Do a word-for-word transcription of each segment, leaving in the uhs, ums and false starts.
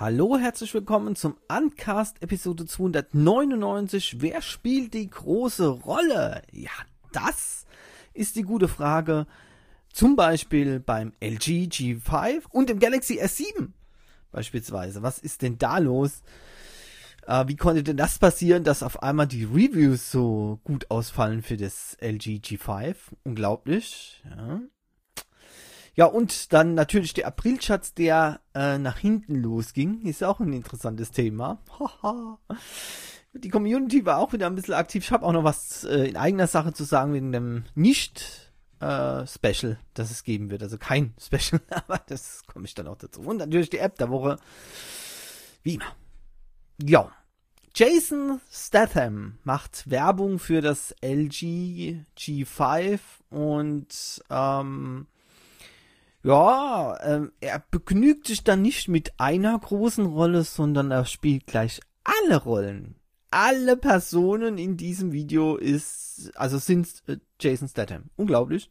Hallo, herzlich willkommen zum Uncast Episode zweihundertneunundneunzig. Wer spielt die große Rolle? Ja, das ist die gute Frage. Zum Beispiel beim L G G fünf und dem Galaxy S sieben beispielsweise. Was ist denn da los? Äh, wie konnte denn das passieren, dass auf einmal die Reviews so gut ausfallen für das L G G fünf? Unglaublich, ja. Ja, und dann natürlich der Aprilschatz, der äh, nach hinten losging. Ist auch ein interessantes Thema. Die Community war auch wieder ein bisschen aktiv. Ich habe auch noch was äh, in eigener Sache zu sagen wegen dem Nicht-Special, äh, das es geben wird. Also kein Special, aber das komme ich dann auch dazu. Und natürlich die App der Woche. Wie immer. Ja. Jason Statham macht Werbung für das L G G fünf und ähm, ja, ähm, er begnügt sich dann nicht mit einer großen Rolle, sondern er spielt gleich alle Rollen. Alle Personen in diesem Video ist, also sind äh, Jason Statham. Unglaublich.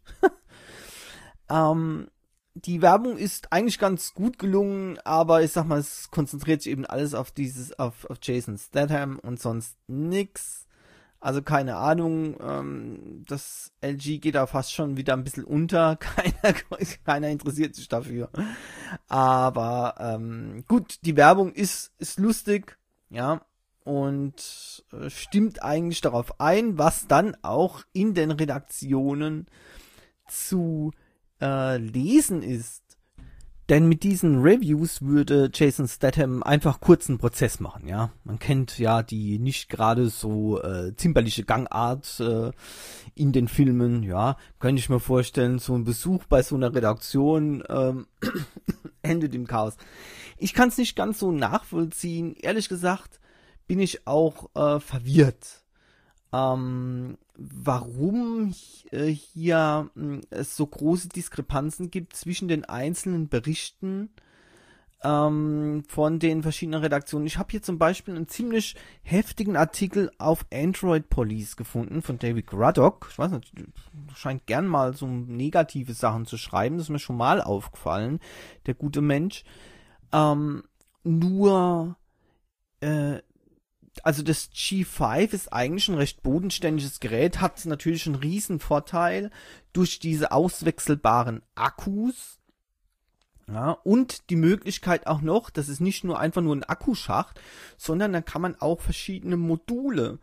ähm, die Werbung ist eigentlich ganz gut gelungen, aber ich sag mal, es konzentriert sich eben alles auf dieses, auf, auf Jason Statham und sonst nix. Also keine Ahnung, ähm, das L G geht da fast schon wieder ein bisschen unter. Keiner, keiner interessiert sich dafür. Aber ähm, gut, die Werbung ist, ist lustig, ja, und äh, stimmt eigentlich darauf ein, was dann auch in den Redaktionen zu äh, lesen ist. Denn mit diesen Reviews würde Jason Statham einfach kurzen Prozess machen, ja. Man kennt ja die nicht gerade so äh, zimperliche Gangart äh, in den Filmen, ja. Könnte ich mir vorstellen, so ein Besuch bei so einer Redaktion ähm, endet im Chaos. Ich kann es nicht ganz so nachvollziehen. Ehrlich gesagt bin ich auch äh, verwirrt. Ähm, warum äh, hier äh, es so große Diskrepanzen gibt zwischen den einzelnen Berichten ähm, von den verschiedenen Redaktionen. Ich habe hier zum Beispiel einen ziemlich heftigen Artikel auf Android Police gefunden von David Ruddock. Ich weiß nicht, scheint gern mal so negative Sachen zu schreiben. Das ist mir schon mal aufgefallen, der gute Mensch. Ähm, nur äh, Also das G fünf ist eigentlich ein recht bodenständiges Gerät, hat natürlich einen riesen Vorteil durch diese auswechselbaren Akkus, ja, und die Möglichkeit auch noch, das ist nicht nur einfach nur ein Akkuschacht, sondern da kann man auch verschiedene Module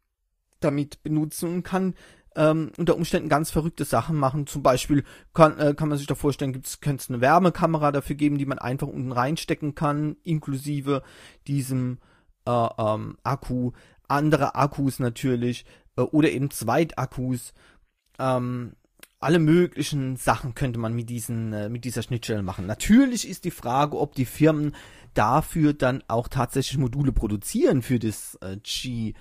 damit benutzen und kann ähm, unter Umständen ganz verrückte Sachen machen. Zum Beispiel kann, äh, kann man sich da vorstellen, könnte es eine Wärmekamera dafür geben, die man einfach unten reinstecken kann, inklusive diesem Äh, ähm, Akku, andere Akkus natürlich äh, oder eben Zweitakkus. Ähm, alle möglichen Sachen könnte man mit diesen äh, mit dieser Schnittstelle machen. Natürlich ist die Frage, ob die Firmen dafür dann auch tatsächlich Module produzieren für das äh, G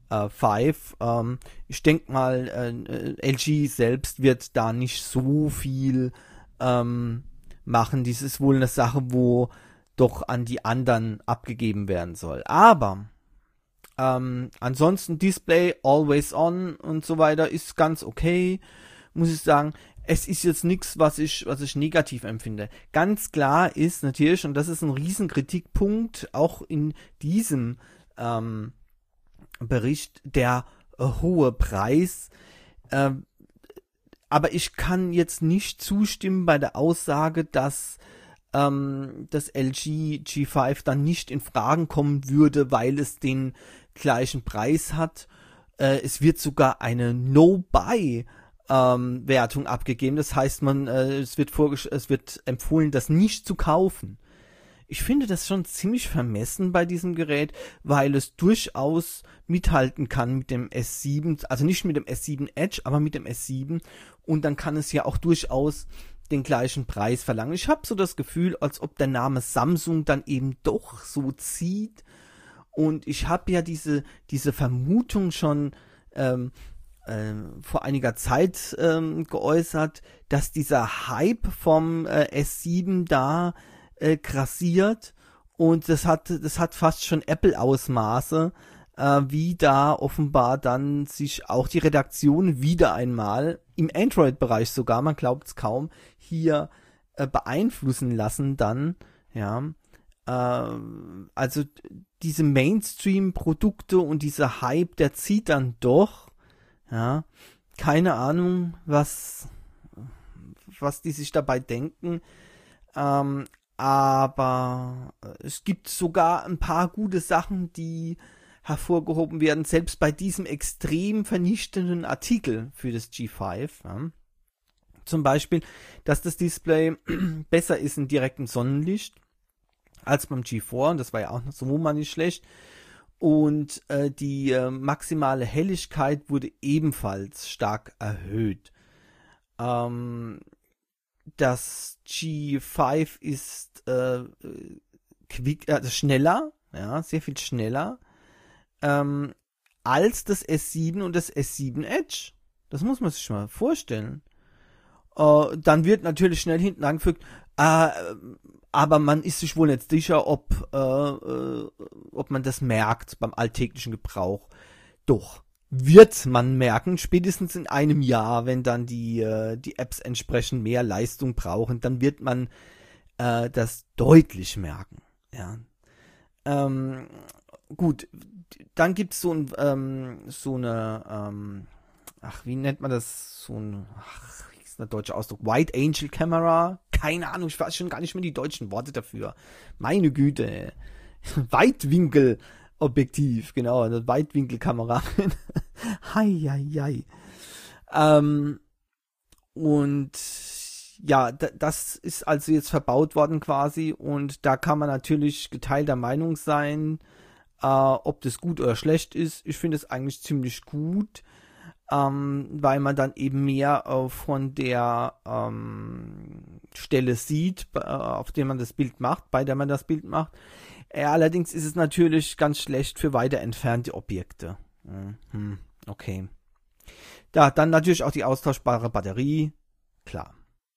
fünf. Ähm, ich denke mal, äh, L G selbst wird da nicht so viel ähm, machen. Dies ist wohl eine Sache, wo doch an die anderen abgegeben werden soll. Aber ähm, ansonsten Display, Always On und so weiter ist ganz okay, muss ich sagen. Es ist jetzt nichts, was ich, was ich negativ empfinde. Ganz klar ist natürlich, und das ist ein riesen Kritikpunkt, auch in diesem ähm, Bericht, der äh, hohe Preis. Äh, aber ich kann jetzt nicht zustimmen bei der Aussage, dass das L G G fünf dann nicht in Fragen kommen würde, weil es den gleichen Preis hat. Äh, es wird sogar eine No-Buy-Wertung ähm, abgegeben. Das heißt, man, äh, es wird vorgesch- es wird empfohlen, das nicht zu kaufen. Ich finde das schon ziemlich vermessen bei diesem Gerät, weil es durchaus mithalten kann mit dem S sieben, also nicht mit dem S sieben Edge, aber mit dem S sieben, und dann kann es ja auch durchaus den gleichen Preis verlangen. Ich habe so das Gefühl, als ob der Name Samsung dann eben doch so zieht, und ich habe ja diese diese Vermutung schon ähm, äh, vor einiger Zeit ähm, geäußert, dass dieser Hype vom äh, S sieben da äh, grassiert, und das hat das hat fast schon Apple-Ausmaße, äh, wie da offenbar dann sich auch die Redaktion wieder einmal im Android-Bereich sogar, man glaubt es kaum, hier äh, beeinflussen lassen dann, ja, Äh, also diese Mainstream-Produkte und dieser Hype, der zieht dann doch. Ja, keine Ahnung, was, was die sich dabei denken. Ähm, aber es gibt sogar ein paar gute Sachen, die hervorgehoben werden, selbst bei diesem extrem vernichtenden Artikel für das G fünf. Ja. Zum Beispiel, dass das Display besser ist in direktem Sonnenlicht als beim G vier, und das war ja auch noch so mal nicht schlecht. Und äh, die äh, maximale Helligkeit wurde ebenfalls stark erhöht. Ähm, das G fünf ist äh, quick, also schneller, ja, sehr viel schneller ähm, als das S sieben und das S sieben Edge. Das muss man sich mal vorstellen. Äh, dann wird natürlich schnell hinten angefügt, äh, aber man ist sich wohl nicht sicher, ob, äh, äh, ob man das merkt beim alltäglichen Gebrauch. Doch, wird man merken, spätestens in einem Jahr, wenn dann die, äh, die Apps entsprechend mehr Leistung brauchen, dann wird man äh, das deutlich merken. Ja. Ähm, gut, dann gibt's so, ein, ähm, so eine, ähm, ach, wie nennt man das? So ein, ach, wie ist der deutsche Ausdruck? Wide Angel Camera? Keine Ahnung, ich weiß schon gar nicht mehr die deutschen Worte dafür. Meine Güte. Weitwinkelobjektiv, genau, eine Weitwinkelkamera. Hei, hei, hei. Ähm, und ja, d- das ist also jetzt verbaut worden quasi, und da kann man natürlich geteilter Meinung sein, äh, ob das gut oder schlecht ist. Ich finde es eigentlich ziemlich gut, ähm, weil man dann eben mehr äh, von der ähm, Stelle sieht, äh, auf der man das Bild macht, bei der man das Bild macht. Äh, allerdings ist es natürlich ganz schlecht für weiter entfernte Objekte. Mhm, okay. Ja, dann natürlich auch die austauschbare Batterie. Klar.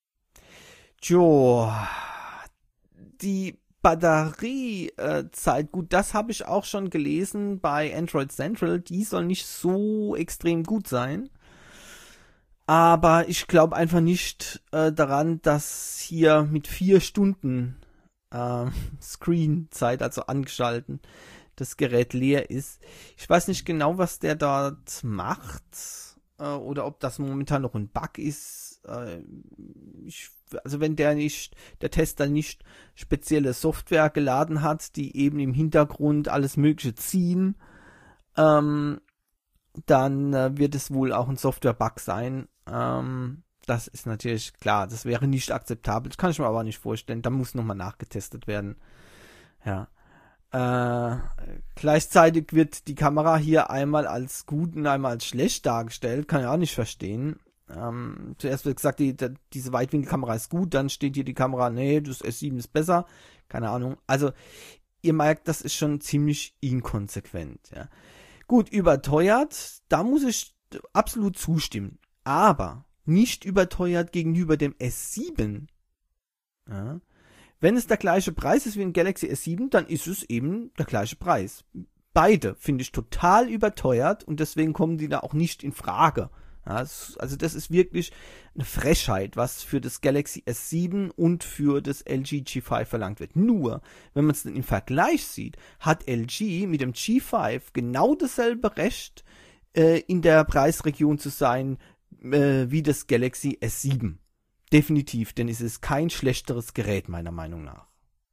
Jo, die Batteriezeit, gut, das habe ich auch schon gelesen bei Android Central, die soll nicht so extrem gut sein. Aber ich glaube einfach nicht äh, daran, dass hier mit vier Stunden äh, Screenzeit, also angeschalten, das Gerät leer ist. Ich weiß nicht genau, was der dort macht äh, oder ob das momentan noch ein Bug ist. Äh, ich, also wenn der nicht, der Tester nicht spezielle Software geladen hat, die eben im Hintergrund alles Mögliche ziehen, ähm, dann äh, wird es wohl auch ein Software-Bug sein. Ähm, das ist natürlich klar, das wäre nicht akzeptabel. Das kann ich mir aber nicht vorstellen. Da muss nochmal nachgetestet werden. Ja. Äh, gleichzeitig wird die Kamera hier einmal als gut und einmal als schlecht dargestellt. Kann ich auch nicht verstehen. Ähm, zuerst wird gesagt, die, die, diese Weitwinkelkamera ist gut, dann steht hier die Kamera, nee, das S sieben ist besser. Keine Ahnung. Also, ihr merkt, das ist schon ziemlich inkonsequent. Ja. Gut, überteuert, da muss ich absolut zustimmen. Aber nicht überteuert gegenüber dem S sieben. Ja. Wenn es der gleiche Preis ist wie ein Galaxy S sieben, dann ist es eben der gleiche Preis. Beide finde ich total überteuert und deswegen kommen die da auch nicht in Frage. Ja, also das ist wirklich eine Frechheit, was für das Galaxy S sieben und für das L G G fünf verlangt wird. Nur, wenn man es dann im Vergleich sieht, hat L G mit dem G fünf genau dasselbe Recht, äh, in der Preisregion zu sein, äh, wie das Galaxy S sieben. Definitiv, denn es ist kein schlechteres Gerät, meiner Meinung nach.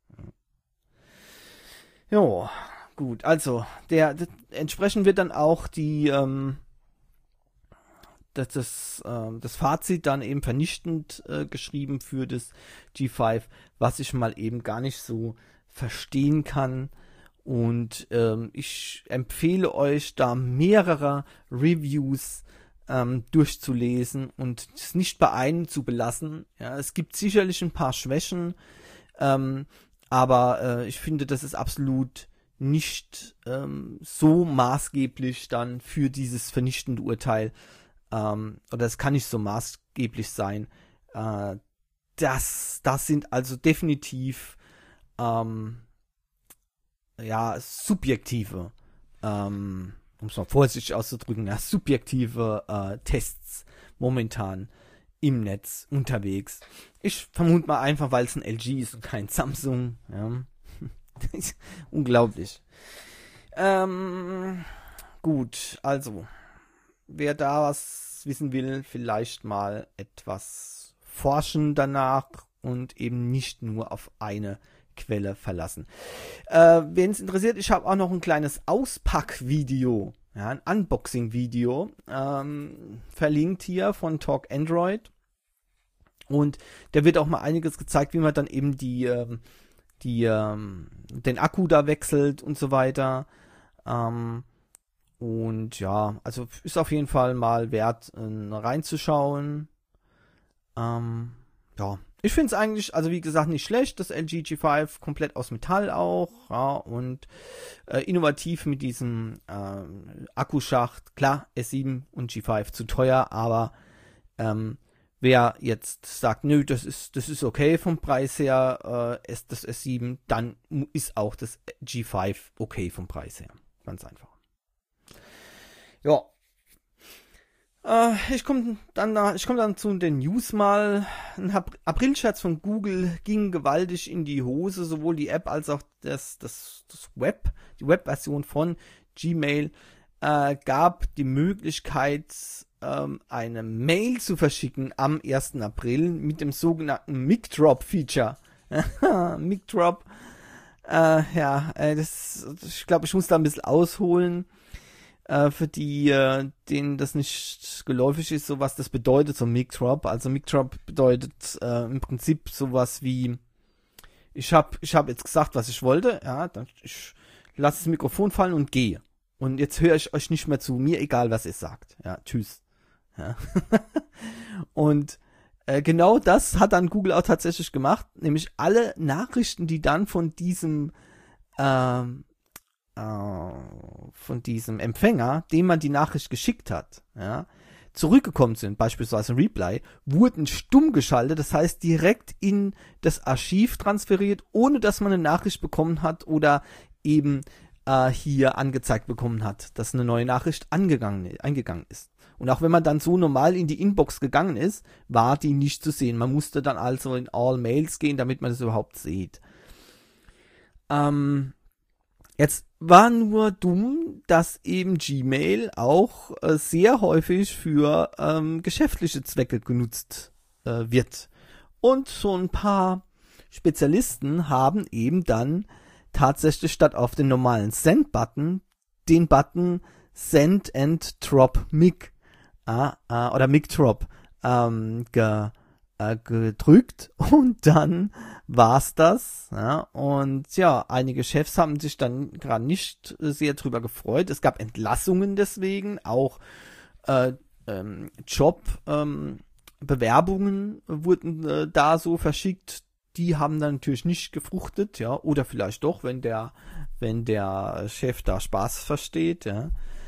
Jo, gut, also, der, der entsprechend wird dann auch die, ähm, das, das, äh, das Fazit dann eben vernichtend äh, geschrieben für das G fünf, was ich mal eben gar nicht so verstehen kann. Und ähm, ich empfehle euch, da mehrere Reviews ähm, durchzulesen und es nicht bei einem zu belassen. Ja, es gibt sicherlich ein paar Schwächen, ähm, aber äh, ich finde, das ist absolut nicht ähm, so maßgeblich dann für dieses vernichtende Urteil, ähm, oder es kann nicht so maßgeblich sein. Äh, das, das sind also definitiv ähm, ja, subjektive, ähm, um es mal vorsichtig auszudrücken, ja, subjektive äh, Tests momentan im Netz unterwegs. Ich vermute mal einfach, weil es ein L G ist und kein Samsung. Ja. Unglaublich. Ähm, gut, also, wer da was wissen will, vielleicht mal etwas forschen danach und eben nicht nur auf eine Quelle verlassen. Äh, wen es interessiert, ich habe auch noch ein kleines Auspackvideo, ja, ein Unboxing-Video, ähm, verlinkt hier von Talk Android. Und da wird auch mal einiges gezeigt, wie man dann eben die, ähm, die, ähm, den Akku da wechselt und so weiter. Ähm, und ja, also ist auf jeden Fall mal wert, äh, reinzuschauen. Ähm, ja, ich finde es eigentlich, also wie gesagt, nicht schlecht, das L G G fünf, komplett aus Metall auch, ja, und äh, innovativ mit diesem äh, Akkuschacht. Klar, S sieben und G fünf zu teuer, aber ähm, wer jetzt sagt, nö, das ist, das ist okay vom Preis her, äh, ist das S sieben, dann ist auch das G fünf okay vom Preis her. Ganz einfach. Ja. Äh, ich komme dann, da, ich komm dann zu den News mal. Ein April-Scherz von Google ging gewaltig in die Hose, sowohl die App als auch das, das, das Web, die Web-Version von Gmail äh, gab die Möglichkeit, ähm, eine Mail zu verschicken am ersten April mit dem sogenannten Mic-Drop-Feature. Mic-Drop, äh, ja, äh, das, ich glaube, ich muss da ein bisschen ausholen. Äh, für die, äh, denen das nicht geläufig ist, so was das bedeutet, so Mic-Drop. Also Mic-Drop bedeutet äh, im Prinzip sowas wie, ich habe ich hab jetzt gesagt, was ich wollte, ja, dann ich lasse das Mikrofon fallen und gehe. Und jetzt höre ich euch nicht mehr zu, mir egal, was ihr sagt. Ja, tschüss. Ja. Und äh, genau das hat dann Google auch tatsächlich gemacht, nämlich alle Nachrichten, die dann von diesem ähm, von diesem Empfänger, dem man die Nachricht geschickt hat, ja, zurückgekommen sind, beispielsweise Reply, wurden stumm geschaltet, das heißt direkt in das Archiv transferiert, ohne dass man eine Nachricht bekommen hat oder eben äh, hier angezeigt bekommen hat, dass eine neue Nachricht angegangen, eingegangen ist. Und auch wenn man dann so normal in die Inbox gegangen ist, war die nicht zu sehen. Man musste dann also in All Mails gehen, damit man das überhaupt sieht. Ähm, Jetzt war nur dumm, dass eben Gmail auch äh, sehr häufig für ähm, geschäftliche Zwecke genutzt äh, wird. Und so ein paar Spezialisten haben eben dann tatsächlich statt auf den normalen Send-Button den Button Send and Drop Mic äh, äh, oder Mic Drop ähm, ge gedrückt und dann war's das. Ja, und ja, einige Chefs haben sich dann gerade nicht sehr drüber gefreut. Es gab Entlassungen deswegen, auch äh, ähm, Jobbewerbungen ähm, wurden äh, da so verschickt. Die haben dann natürlich nicht gefruchtet, ja, oder vielleicht doch, wenn der, wenn der Chef da Spaß versteht, ja.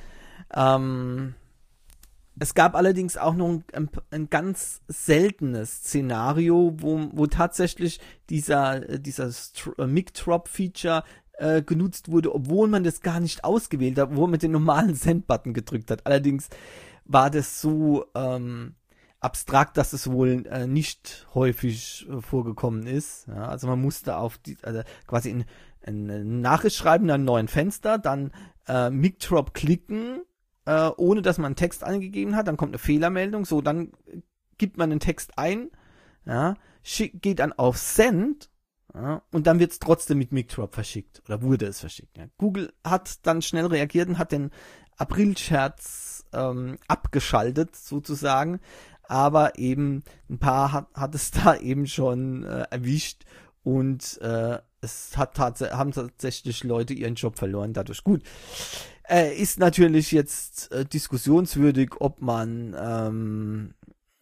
Ähm, Es gab allerdings auch noch ein, ein ganz seltenes Szenario, wo, wo tatsächlich dieser, dieser Mic-Drop-Feature äh, genutzt wurde, obwohl man das gar nicht ausgewählt hat, obwohl man den normalen Send-Button gedrückt hat. Allerdings war das so ähm, abstrakt, dass es wohl äh, nicht häufig äh, vorgekommen ist. Ja, also man musste auf die, also quasi in, in eine Nachricht schreiben in einem neuen Fenster, dann äh, Mic-Drop klicken, Äh, ohne dass man einen Text eingegeben hat, dann kommt eine Fehlermeldung, so, dann gibt man den Text ein, ja, schick, geht dann auf Send, ja, und dann wird es trotzdem mit Mic-Drop verschickt, oder wurde es verschickt, ja. Google hat dann schnell reagiert und hat den April-Scherz ähm, abgeschaltet, sozusagen, aber eben ein paar hat, hat es da eben schon äh, erwischt und äh, es hat tats- haben tatsächlich Leute ihren Job verloren dadurch. Gut. Äh, ist natürlich jetzt äh, diskussionswürdig, ob man ähm,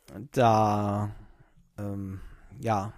da, ähm, ja,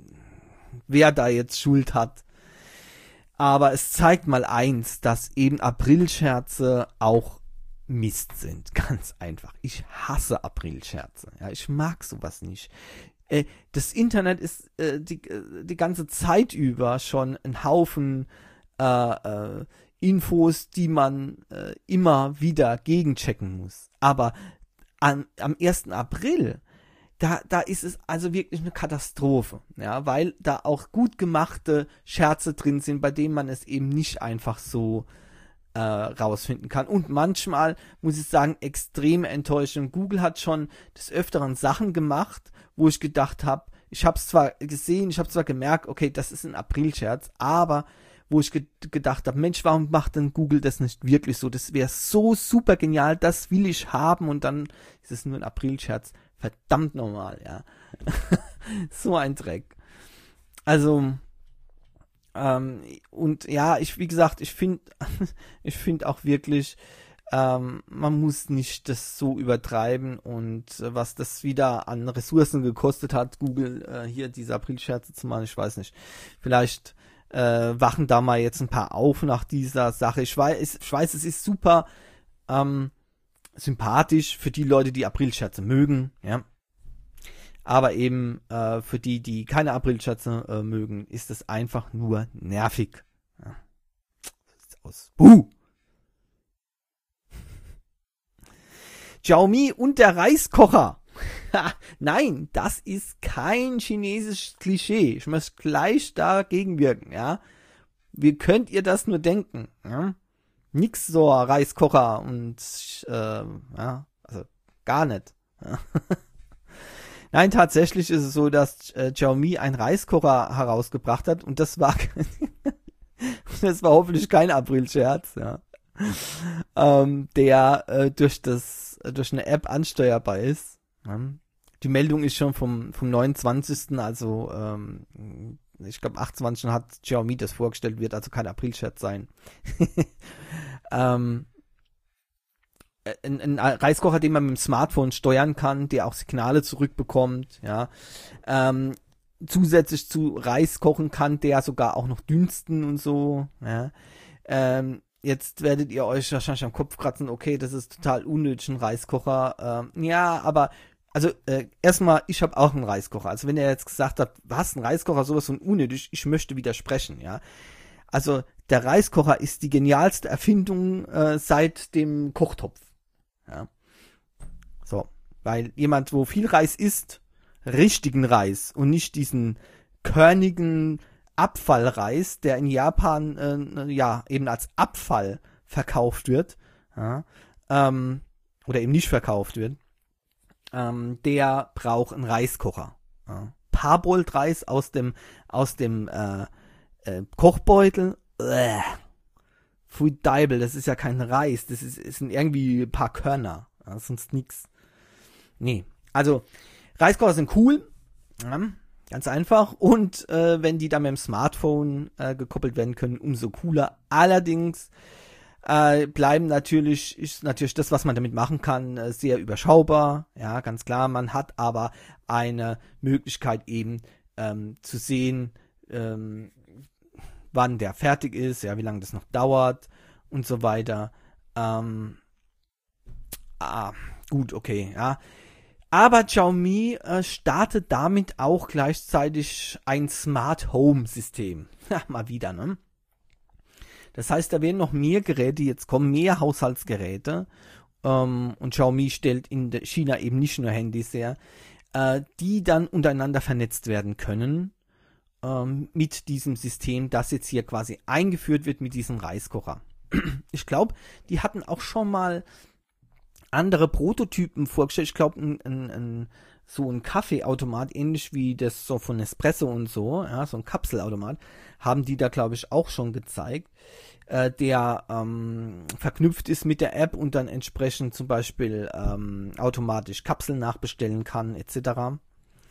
wer da jetzt Schuld hat. Aber es zeigt mal eins, dass eben Aprilscherze auch Mist sind. Ganz einfach. Ich hasse Aprilscherze. Ja, ich mag sowas nicht. Äh, das Internet ist äh, die, die ganze Zeit über schon ein Haufen äh, äh, Infos, die man äh, immer wieder gegenchecken muss. Aber an, am ersten April, da, da ist es also wirklich eine Katastrophe, ja, weil da auch gut gemachte Scherze drin sind, bei denen man es eben nicht einfach so äh, rausfinden kann. Und manchmal, muss ich sagen, extreme Enttäuschung. Google hat schon des Öfteren Sachen gemacht, wo ich gedacht habe, ich habe es zwar gesehen, ich habe zwar gemerkt, okay, das ist ein Aprilscherz, aber wo ich ge- gedacht habe, Mensch, warum macht denn Google das nicht wirklich so? Das wäre so super genial, das will ich haben und dann ist es nur ein Aprilscherz. Verdammt normal, ja. So ein Dreck. Also, ähm, und ja, ich, wie gesagt, ich finde, ich finde auch wirklich, ähm, man muss nicht das so übertreiben und äh, was das wieder an Ressourcen gekostet hat, Google äh, hier diese Aprilscherze zu machen, ich weiß nicht. Vielleicht äh, wachen da mal jetzt ein paar auf nach dieser Sache. Ich weiß, ich weiß, es ist super ähm, sympathisch für die Leute, die Aprilscherze mögen, ja. Aber eben äh, für die, die keine Aprilscherze äh, mögen, ist es einfach nur nervig. Ja. So sieht's aus. Buh! Xiaomi und der Reiskocher. Nein, das ist kein chinesisches Klischee. Ich muss gleich dagegen wirken, ja. Wie könnt ihr das nur denken? Ja? Nix so Reiskocher und äh, ja, also gar nicht. Ja. Nein, tatsächlich ist es so, dass äh, Xiaomi einen Reiskocher herausgebracht hat und das war das war hoffentlich kein Aprilscherz, ja. ähm, der äh, durch das äh, durch eine App ansteuerbar ist. Ja. Die Meldung ist schon vom vom neunundzwanzigsten Also ähm, ich glaube achtundzwanzigsten hat Xiaomi das vorgestellt, wird also kein Aprilscherz sein. ähm, ein, ein Reiskocher, den man mit dem Smartphone steuern kann, der auch Signale zurückbekommt, ja. Ähm, zusätzlich zu Reis kochen kann, der sogar auch noch dünsten und so, ja. Ähm, Jetzt werdet ihr euch wahrscheinlich am Kopf kratzen, okay, das ist total unnötig, ein Reiskocher. Ähm, ja, aber, also äh, erstmal, ich habe auch einen Reiskocher. Also wenn ihr jetzt gesagt habt, was, ein Reiskocher, sowas von unnötig, ich möchte widersprechen, ja. Also der Reiskocher ist die genialste Erfindung äh, seit dem Kochtopf. Ja. So, weil jemand, wo viel Reis isst, richtigen Reis und nicht diesen körnigen Abfallreis, der in Japan äh, ja eben als Abfall verkauft wird, ja, ähm, oder eben nicht verkauft wird, ähm, der braucht einen Reiskocher. Ja. Parboiled Reis aus dem aus dem äh, äh, Kochbeutel, äh, Pfui Deibel, das ist ja kein Reis, das ist, ist sind irgendwie ein paar Körner, ja, sonst nix. Nee, also Reiskocher sind cool, ja, ganz einfach. Und äh, wenn die dann mit dem Smartphone äh, gekoppelt werden können, umso cooler. Allerdings äh, bleiben natürlich, ist natürlich das, was man damit machen kann, äh, sehr überschaubar. Ja, ganz klar. Man hat aber eine Möglichkeit eben ähm, zu sehen, ähm, wann der fertig ist, ja, wie lange das noch dauert und so weiter. Ähm, ah, gut, okay, ja. Aber Xiaomi äh, startet damit auch gleichzeitig ein Smart Home System. Ja, mal wieder, ne? Das heißt, da werden noch mehr Geräte jetzt kommen, mehr Haushaltsgeräte. Ähm, und Xiaomi stellt in China eben nicht nur Handys her, äh, die dann untereinander vernetzt werden können ähm, mit diesem System, das jetzt hier quasi eingeführt wird mit diesem Reiskocher. Ich glaube, die hatten auch schon mal andere Prototypen vorgestellt. Ich glaube, ein, ein, ein, so ein Kaffeeautomat, ähnlich wie das so von Nespresso und so, ja, so ein Kapselautomat, haben die da, glaube ich, auch schon gezeigt, äh, der ähm, verknüpft ist mit der App und dann entsprechend zum Beispiel ähm, automatisch Kapseln nachbestellen kann, et cetera.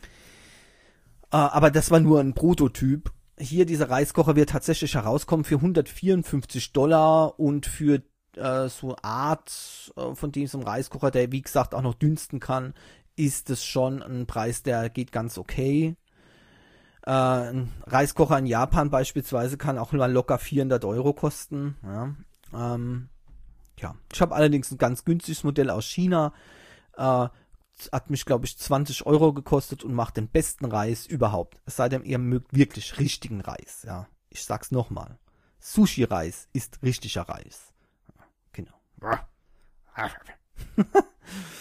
Äh, aber das war nur ein Prototyp. Hier, dieser Reiskocher wird tatsächlich herauskommen für hundertvierundfünfzig Dollar und für so Art äh, von diesem Reiskocher, der wie gesagt auch noch dünsten kann, ist es schon ein Preis, der geht ganz okay. Äh, ein Reiskocher in Japan beispielsweise kann auch mal locker vierhundert Euro kosten. Ja, ähm, ja. Ich habe allerdings ein ganz günstiges Modell aus China. Äh, hat mich, glaube ich, zwanzig Euro gekostet und macht den besten Reis überhaupt. Es sei denn, ihr mögt wirklich richtigen Reis. Ja, ich sag's nochmal. Sushi-Reis ist richtiger Reis.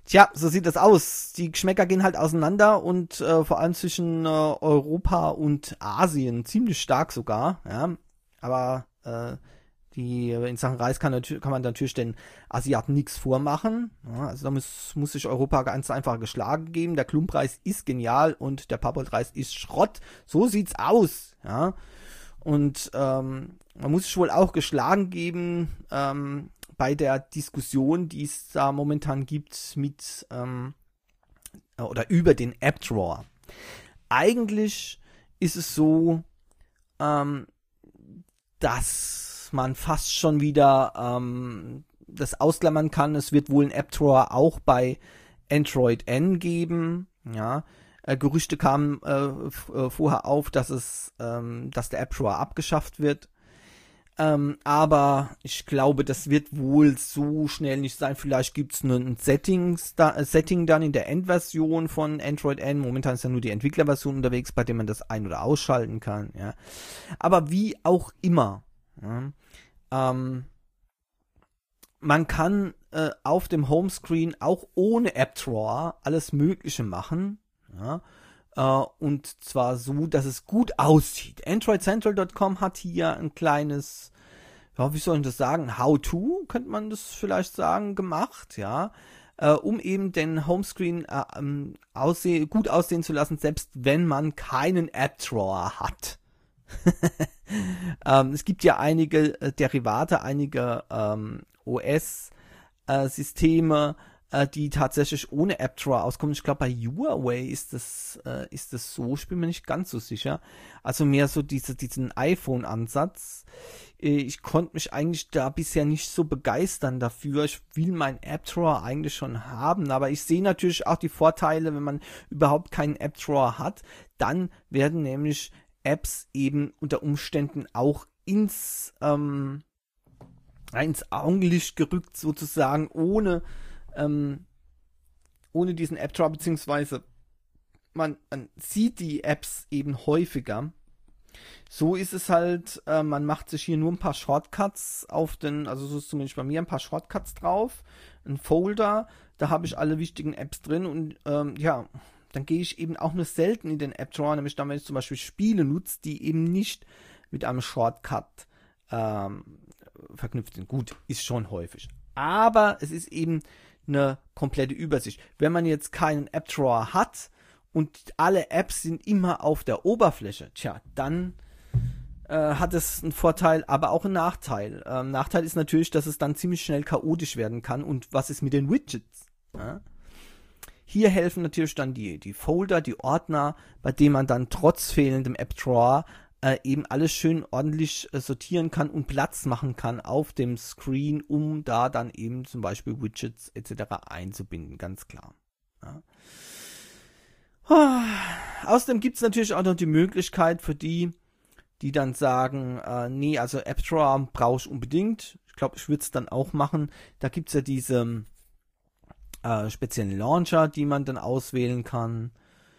Tja, so sieht das aus. Die Geschmäcker gehen halt auseinander und äh, vor allem zwischen äh, Europa und Asien ziemlich stark sogar. Ja, aber äh, die in Sachen Reis kann, kann man natürlich den Asiaten nichts vormachen. Ja, also da muss, muss sich Europa ganz einfach geschlagen geben. Der Klumpreis ist genial und der Parboiled-Reis ist Schrott. So sieht's aus. Ja, und ähm, man muss sich wohl auch geschlagen geben. Ähm, bei der Diskussion, die es da momentan gibt mit ähm, oder über den App Drawer. Eigentlich ist es so, ähm, dass man fast schon wieder ähm, das ausklammern kann. Es wird wohl einen App Drawer auch bei Android N geben. Ja, äh, Gerüchte kamen äh, f- äh, vorher auf, dass es, ähm, dass der App Drawer abgeschafft wird. Ähm, aber ich glaube, das wird wohl so schnell nicht sein. Vielleicht gibt es ein Settings da, äh, Setting dann in der Endversion von Android N. Momentan ist ja nur die Entwicklerversion unterwegs, bei dem man das ein- oder ausschalten kann. Ja. Aber wie auch immer, ja, ähm, man kann äh, auf dem Homescreen auch ohne App Drawer alles Mögliche machen. Ja. Uh, und zwar so, dass es gut aussieht. Android Central Punkt com hat hier ein kleines, ja, wie soll ich das sagen, How-To, könnte man das vielleicht sagen, gemacht, ja, uh, um eben den Homescreen uh, um, ausseh- gut aussehen zu lassen, selbst wenn man keinen App-Drawer hat. um, es gibt ja einige äh, Derivate, einige ähm, O S-Systeme, äh, die tatsächlich ohne App Drawer auskommen. Ich glaube, bei Huawei ist das, äh, ist das so, ich bin mir nicht ganz so sicher. Also mehr so diese, diesen iPhone-Ansatz. Äh, ich konnte mich eigentlich da bisher nicht so begeistern dafür. Ich will meinen App Drawer eigentlich schon haben, aber ich sehe natürlich auch die Vorteile, wenn man überhaupt keinen App Drawer hat. Dann werden nämlich Apps eben unter Umständen auch ins, ähm, ins Augenlicht gerückt sozusagen, ohne Ähm, ohne diesen App Drawer, beziehungsweise man, man sieht die Apps eben häufiger. So ist es halt, äh, man macht sich hier nur ein paar Shortcuts auf den, also so ist zumindest bei mir ein paar Shortcuts drauf, ein Folder, da habe ich alle wichtigen Apps drin und ähm, ja, dann gehe ich eben auch nur selten in den App Drawer, nämlich dann, wenn ich zum Beispiel Spiele nutze, die eben nicht mit einem Shortcut ähm, verknüpft sind. Gut, ist schon häufig. Aber es ist eben eine komplette Übersicht. Wenn man jetzt keinen App Drawer hat und alle Apps sind immer auf der Oberfläche, tja, dann äh, hat es einen Vorteil, aber auch einen Nachteil. Ähm, Nachteil ist natürlich, dass es dann ziemlich schnell chaotisch werden kann. Und was ist mit den Widgets? Ja? Hier helfen natürlich dann die, die Folder, die Ordner, bei denen man dann trotz fehlendem App Drawer Äh, eben alles schön ordentlich äh, sortieren kann und Platz machen kann auf dem Screen, um da dann eben zum Beispiel Widgets et cetera einzubinden, ganz klar. Ja. Oh. Außerdem gibt es natürlich auch noch die Möglichkeit für die, die dann sagen, äh, nee, also App Drawer brauche ich unbedingt. Ich glaube, ich würde es dann auch machen. Da gibt es ja diese äh, speziellen Launcher, die man dann auswählen kann.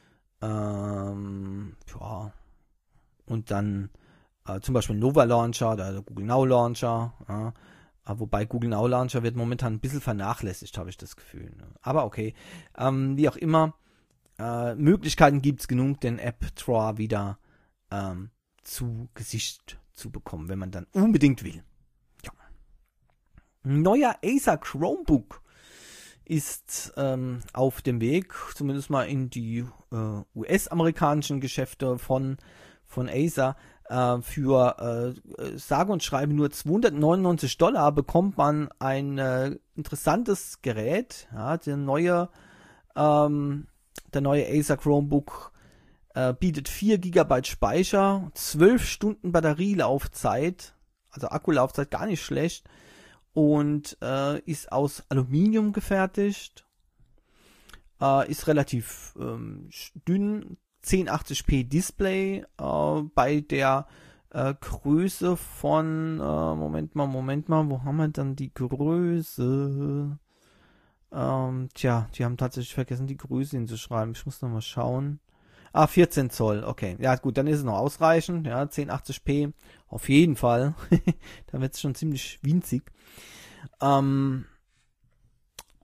Ähm, ja, und dann äh, zum Beispiel Nova Launcher oder Google Now Launcher. Ja. Äh, wobei Google Now Launcher wird momentan ein bisschen vernachlässigt, habe ich das Gefühl. Ne? Aber okay, ähm, wie auch immer, äh, Möglichkeiten gibt es genug, den App Drawer wieder ähm, zu Gesicht zu bekommen, wenn man dann unbedingt will. Ja. Ein neuer Acer Chromebook ist ähm, auf dem Weg, zumindest mal in die äh, U S-amerikanischen Geschäfte von von Acer. Äh, für äh, sage und schreibe nur zweihundertneunundneunzig Dollar bekommt man ein äh, interessantes Gerät. Ja, der neue ähm, der neue Acer Chromebook äh, bietet vier Gigabyte Speicher, zwölf Stunden Batterielaufzeit, also Akkulaufzeit gar nicht schlecht, und äh, ist aus Aluminium gefertigt, äh, ist relativ ähm, dünn, zehnhundertachtzig p Display äh, bei der äh, Größe von, äh, Moment mal, Moment mal, wo haben wir dann die Größe? Ähm, tja, die haben tatsächlich vergessen, die Größe hinzuschreiben. Ich muss nochmal schauen. Ah, vierzehn Zoll, okay. Ja gut, dann ist es noch ausreichend. Ja, zehnhundertachtzig p, auf jeden Fall. Da wird es schon ziemlich winzig. Ähm,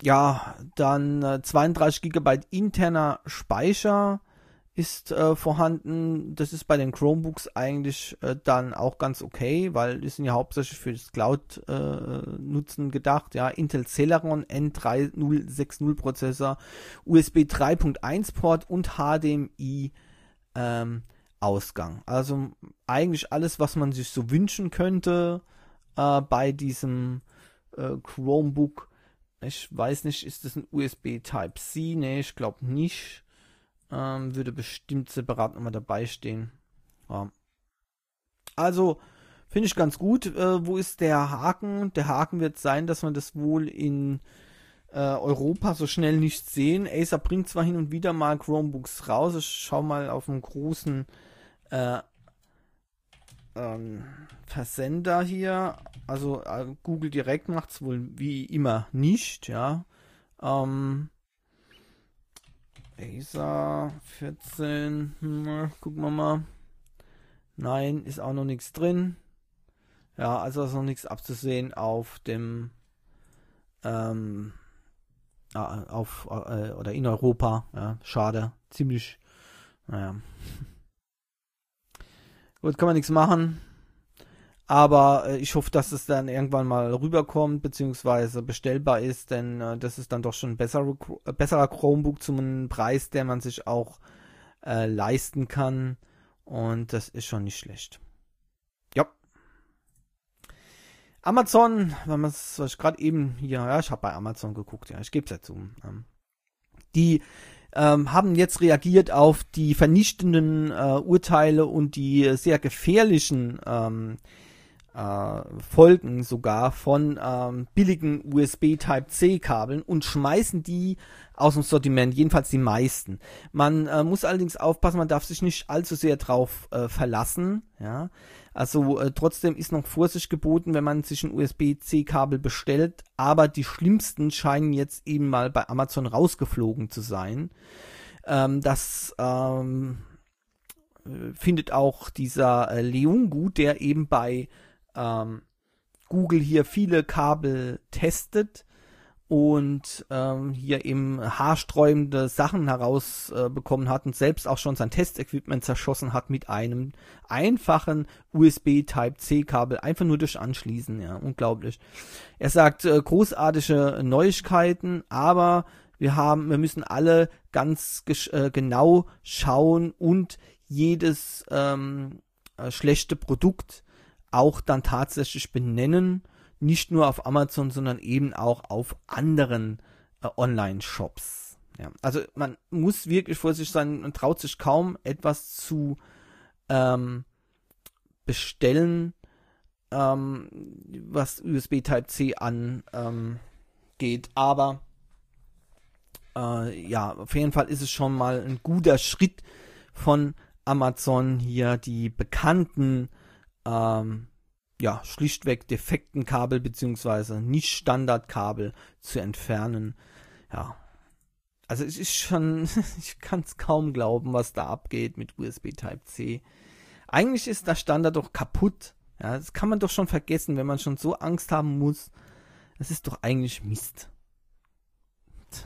ja, dann äh, zweiunddreißig Gigabyte interner Speicher ist äh, vorhanden. Das ist bei den Chromebooks eigentlich äh, dann auch ganz okay, weil die sind ja hauptsächlich für das Cloud-Nutzen äh, gedacht. Ja, Intel Celeron N drei null sechs null Prozessor, U S B drei Punkt eins Port und H D M I ähm, Ausgang. Also eigentlich alles, was man sich so wünschen könnte äh, bei diesem äh, Chromebook. Ich weiß nicht, ist das ein U S B Type-C? Nee, ich glaube nicht. Ähm, würde bestimmt separat nochmal dabei stehen. Ja. Also, finde ich ganz gut. Äh, wo ist der Haken? Der Haken wird sein, dass man das wohl in äh, Europa so schnell nicht sehen. Acer bringt zwar hin und wieder mal Chromebooks raus. Ich schau mal auf einen großen äh, ähm, Versender hier. Also äh, Google Direct macht es wohl wie immer nicht. Ja. Ähm, Acer vierzehn, hm, gucken wir mal. Nein, ist auch noch nichts drin. Ja, also ist noch nichts abzusehen auf dem ähm, auf äh, oder in Europa. Ja, schade, ziemlich. Naja. Gut, kann man nichts machen. Aber äh, ich hoffe, dass es dann irgendwann mal rüberkommt, beziehungsweise bestellbar ist, denn äh, das ist dann doch schon ein besserer, äh, besserer Chromebook zum Preis, der man sich auch äh, leisten kann. Und das ist schon nicht schlecht. Ja. Amazon, wenn man es, was ich gerade eben hier, ja, ich habe bei Amazon geguckt, ja, ich gebe es ja zu. Ähm, die ähm, haben jetzt reagiert auf die vernichtenden äh, Urteile und die sehr gefährlichen ähm, Äh, Folgen sogar von ähm, billigen U S B Type-C Kabeln und schmeißen die aus dem Sortiment, jedenfalls die meisten. Man äh, muss allerdings aufpassen, man darf sich nicht allzu sehr drauf äh, verlassen, ja. Also äh, trotzdem ist noch Vorsicht geboten, wenn man sich ein U S B C Kabel bestellt, aber die schlimmsten scheinen jetzt eben mal bei Amazon rausgeflogen zu sein. Ähm, das ähm, findet auch dieser äh, Leungu, der eben bei Ähm, Google hier viele Kabel testet und ähm, hier eben haarsträubende Sachen herausbekommen äh, hat und selbst auch schon sein Testequipment zerschossen hat mit einem einfachen U S B Type-C Kabel, einfach nur durch Anschließen, ja, unglaublich. Er sagt, äh, großartige Neuigkeiten, aber wir haben, wir müssen alle ganz äh, genau schauen und jedes ähm, äh, schlechte Produkt auch dann tatsächlich benennen, nicht nur auf Amazon, sondern eben auch auf anderen äh, Online-Shops. Ja, also man muss wirklich vorsichtig sein, man traut sich kaum etwas zu ähm, bestellen, ähm, was U S B Type-C angeht, ähm, aber äh, ja, auf jeden Fall ist es schon mal ein guter Schritt von Amazon, hier die bekannten Ähm, ja, schlichtweg defekten Kabel beziehungsweise nicht Standardkabel zu entfernen. Ja, also es ist schon, ich kann es kaum glauben, was da abgeht mit U S B Type-C. Eigentlich ist der Standard doch kaputt. Ja, das kann man doch schon vergessen, wenn man schon so Angst haben muss. Das ist doch eigentlich Mist. Tja.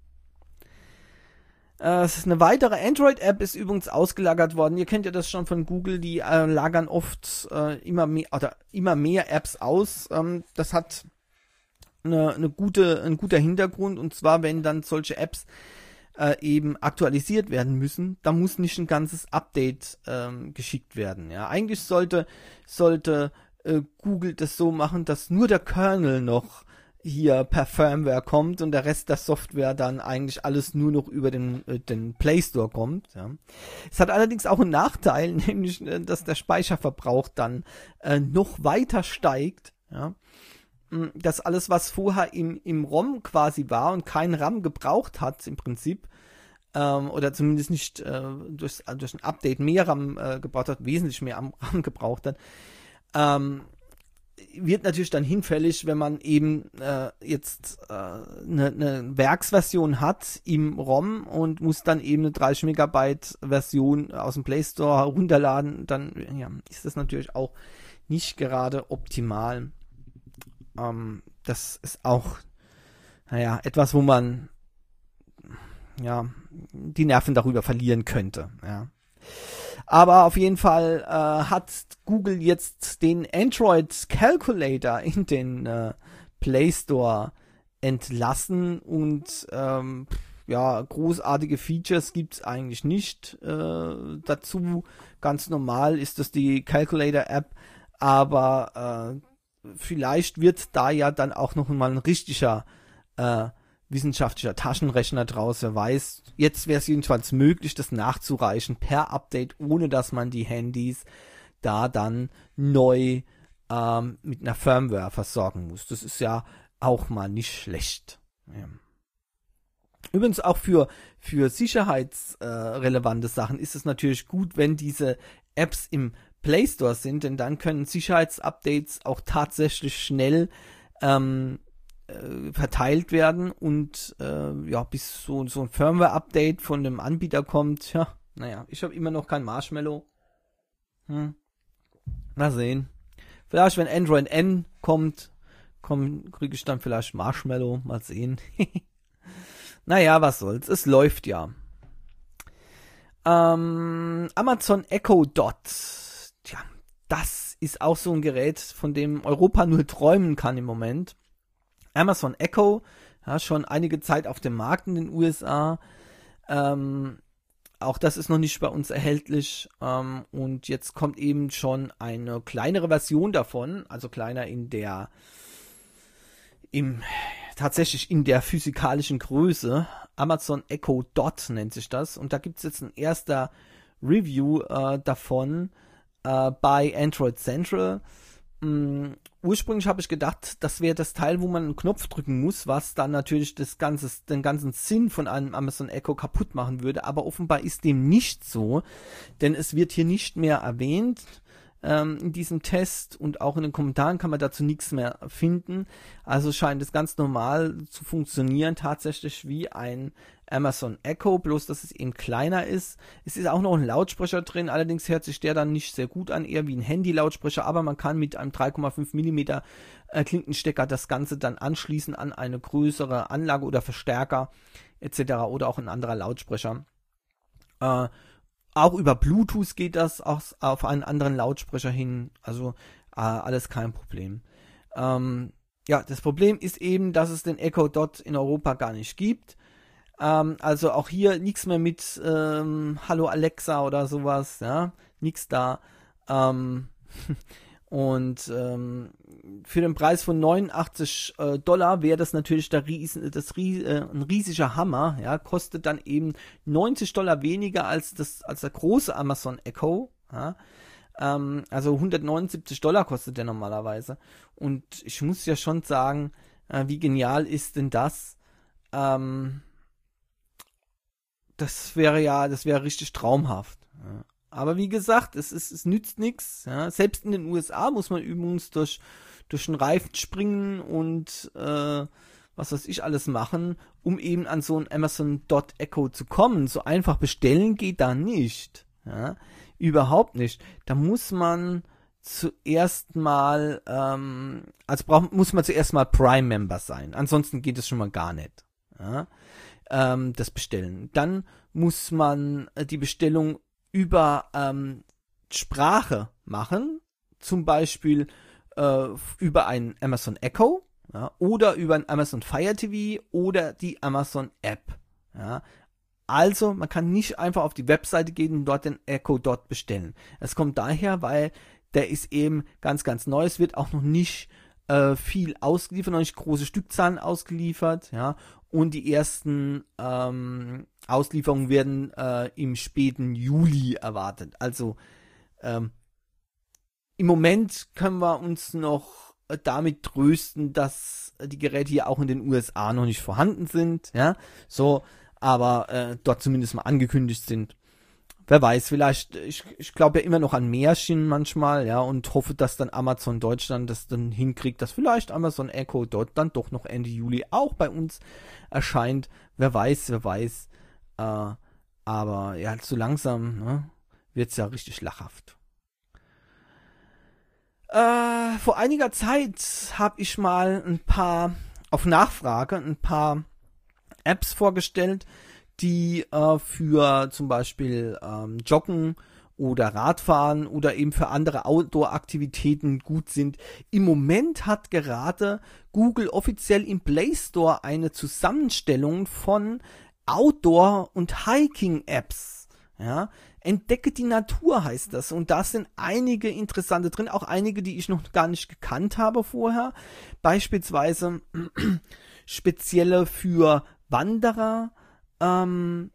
Äh, eine weitere Android-App ist übrigens ausgelagert worden. Ihr kennt ja das schon von Google, die äh, lagern oft äh, immer mehr oder immer mehr Apps aus. Ähm, das hat eine, eine gute, ein guter Hintergrund, und zwar, wenn dann solche Apps äh, eben aktualisiert werden müssen, da muss nicht ein ganzes Update ähm, geschickt werden. Ja, eigentlich sollte sollte äh, Google das so machen, dass nur der Kernel noch hier per Firmware kommt und der Rest der Software dann eigentlich alles nur noch über den, äh, den Play Store kommt. Ja. Es hat allerdings auch einen Nachteil, nämlich, äh, dass der Speicherverbrauch dann äh, noch weiter steigt. Ja. Dass alles, was vorher im, im ROM quasi war und kein RAM gebraucht hat im Prinzip, ähm, oder zumindest nicht äh, durch, durch ein Update mehr RAM äh, gebraucht hat, wesentlich mehr RAM gebraucht hat, ähm, wird natürlich dann hinfällig, wenn man eben äh, jetzt eine äh, ne Werksversion hat im ROM und muss dann eben eine dreißig Megabyte Version aus dem Play Store runterladen, dann ja, ist das natürlich auch nicht gerade optimal. Ähm, das ist auch naja, etwas, wo man ja die Nerven darüber verlieren könnte. Ja. Aber auf jeden Fall äh, hat Google jetzt den Android Calculator in den äh, Play Store entlassen und ähm, ja, großartige Features gibt's eigentlich nicht äh, dazu. Ganz normal ist das die Calculator-App, aber äh, vielleicht wird da ja dann auch noch mal ein richtiger äh, wissenschaftlicher Taschenrechner draus, wer weiß. Jetzt wäre es jedenfalls möglich, das nachzureichen per Update, ohne dass man die Handys da dann neu ähm, mit einer Firmware versorgen muss. Das ist ja auch mal nicht schlecht. Ja. Übrigens auch für, für sicherheitsrelevante äh, Sachen ist es natürlich gut, wenn diese Apps im Play Store sind, denn dann können Sicherheitsupdates auch tatsächlich schnell ähm, äh, verteilt werden und äh, ja, bis so, so ein Firmware-Update von dem Anbieter kommt, ja, naja, ich habe immer noch kein Marshmallow. Hm. Mal sehen. Vielleicht, wenn Android N kommt, komm, kriege ich dann vielleicht Marshmallow, mal sehen. Naja, was soll's, es läuft ja. Ähm, Amazon Echo Dot. Tja, das ist auch so ein Gerät, von dem Europa nur träumen kann im Moment. Amazon Echo, ja, schon einige Zeit auf dem Markt in den U S A. Ähm, auch das ist noch nicht bei uns erhältlich. Ähm, und jetzt kommt eben schon eine kleinere Version davon, also kleiner in der, im, tatsächlich in der physikalischen Größe. Amazon Echo Dot nennt sich das. Und da gibt es jetzt ein erster Review äh, davon äh, bei Android Central. Mm, ursprünglich habe ich gedacht, das wäre das Teil, wo man einen Knopf drücken muss, was dann natürlich das ganze, den ganzen Sinn von einem Amazon Echo kaputt machen würde. Aber offenbar ist dem nicht so, denn es wird hier nicht mehr erwähnt ähm, in diesem Test und auch in den Kommentaren kann man dazu nichts mehr finden. Also scheint es ganz normal zu funktionieren, tatsächlich wie ein Amazon Echo, bloß dass es eben kleiner ist. Es ist auch noch ein Lautsprecher drin, allerdings hört sich der dann nicht sehr gut an, eher wie ein Handy-Lautsprecher, aber man kann mit einem drei Komma fünf Millimeter äh, Klinkenstecker das Ganze dann anschließen an eine größere Anlage oder Verstärker et cetera oder auch ein anderer Lautsprecher. Äh, auch über Bluetooth geht das auch auf einen anderen Lautsprecher hin, also äh, alles kein Problem. Ähm, ja, das Problem ist eben, dass es den Echo Dot in Europa gar nicht gibt. Ähm, also auch hier nichts mehr mit ähm, Hallo Alexa oder sowas, ja, nichts da. Ähm, und ähm, für den Preis von neunundachtzig äh, Dollar wäre das natürlich der Riesen, das Ries, äh, ein riesiger Hammer, ja, kostet dann eben neunzig Dollar weniger als das als der große Amazon Echo, ja. Ähm, also hundertneunundsiebzig Dollar kostet der normalerweise. Und ich muss ja schon sagen, äh, wie genial ist denn das? Ähm, Das wäre ja, das wäre richtig traumhaft. Ja. Aber wie gesagt, es, ist, es nützt nichts. Ja. Selbst in den U S A muss man übrigens durch, durch einen Reifen springen und äh, was weiß ich alles machen, um eben an so ein Amazon Dot Echo zu kommen. So einfach bestellen geht da nicht. Ja. Überhaupt nicht. Da muss man zuerst mal, ähm, also braucht, muss man zuerst mal Prime-Member sein. Ansonsten geht es schon mal gar nicht. Ja. Das bestellen. Dann muss man die Bestellung über ähm, Sprache machen, zum Beispiel äh, über einen Amazon Echo, ja, oder über ein Amazon Fire T V oder die Amazon App. Ja. Also man kann nicht einfach auf die Webseite gehen und dort den Echo Dot bestellen. Es kommt daher, weil der ist eben ganz, ganz neu. Es wird auch noch nicht äh, viel ausgeliefert, noch nicht große Stückzahlen ausgeliefert, ja. Und die ersten ähm, Auslieferungen werden äh, im späten Juli erwartet. Also ähm, im Moment können wir uns noch damit trösten, dass die Geräte hier auch in den U S A noch nicht vorhanden sind. Ja, so, aber äh, dort zumindest mal angekündigt sind. Wer weiß, vielleicht, ich, ich glaube ja immer noch an Märchen manchmal, ja, und hoffe, dass dann Amazon Deutschland das dann hinkriegt, dass vielleicht Amazon Echo dort dann doch noch Ende Juli auch bei uns erscheint. Wer weiß, wer weiß. Äh, aber ja, so langsam, ne, wird's ja richtig lachhaft. Äh, vor einiger Zeit habe ich mal ein paar auf Nachfrage ein paar Apps vorgestellt, die äh, für zum Beispiel ähm, Joggen oder Radfahren oder eben für andere Outdoor-Aktivitäten gut sind. Im Moment hat gerade Google offiziell im Play Store eine Zusammenstellung von Outdoor- und Hiking-Apps. Ja, Entdecke die Natur heißt das. Und da sind einige interessante drin, auch einige, die ich noch gar nicht gekannt habe vorher. Beispielsweise spezielle für Wanderer, ähm,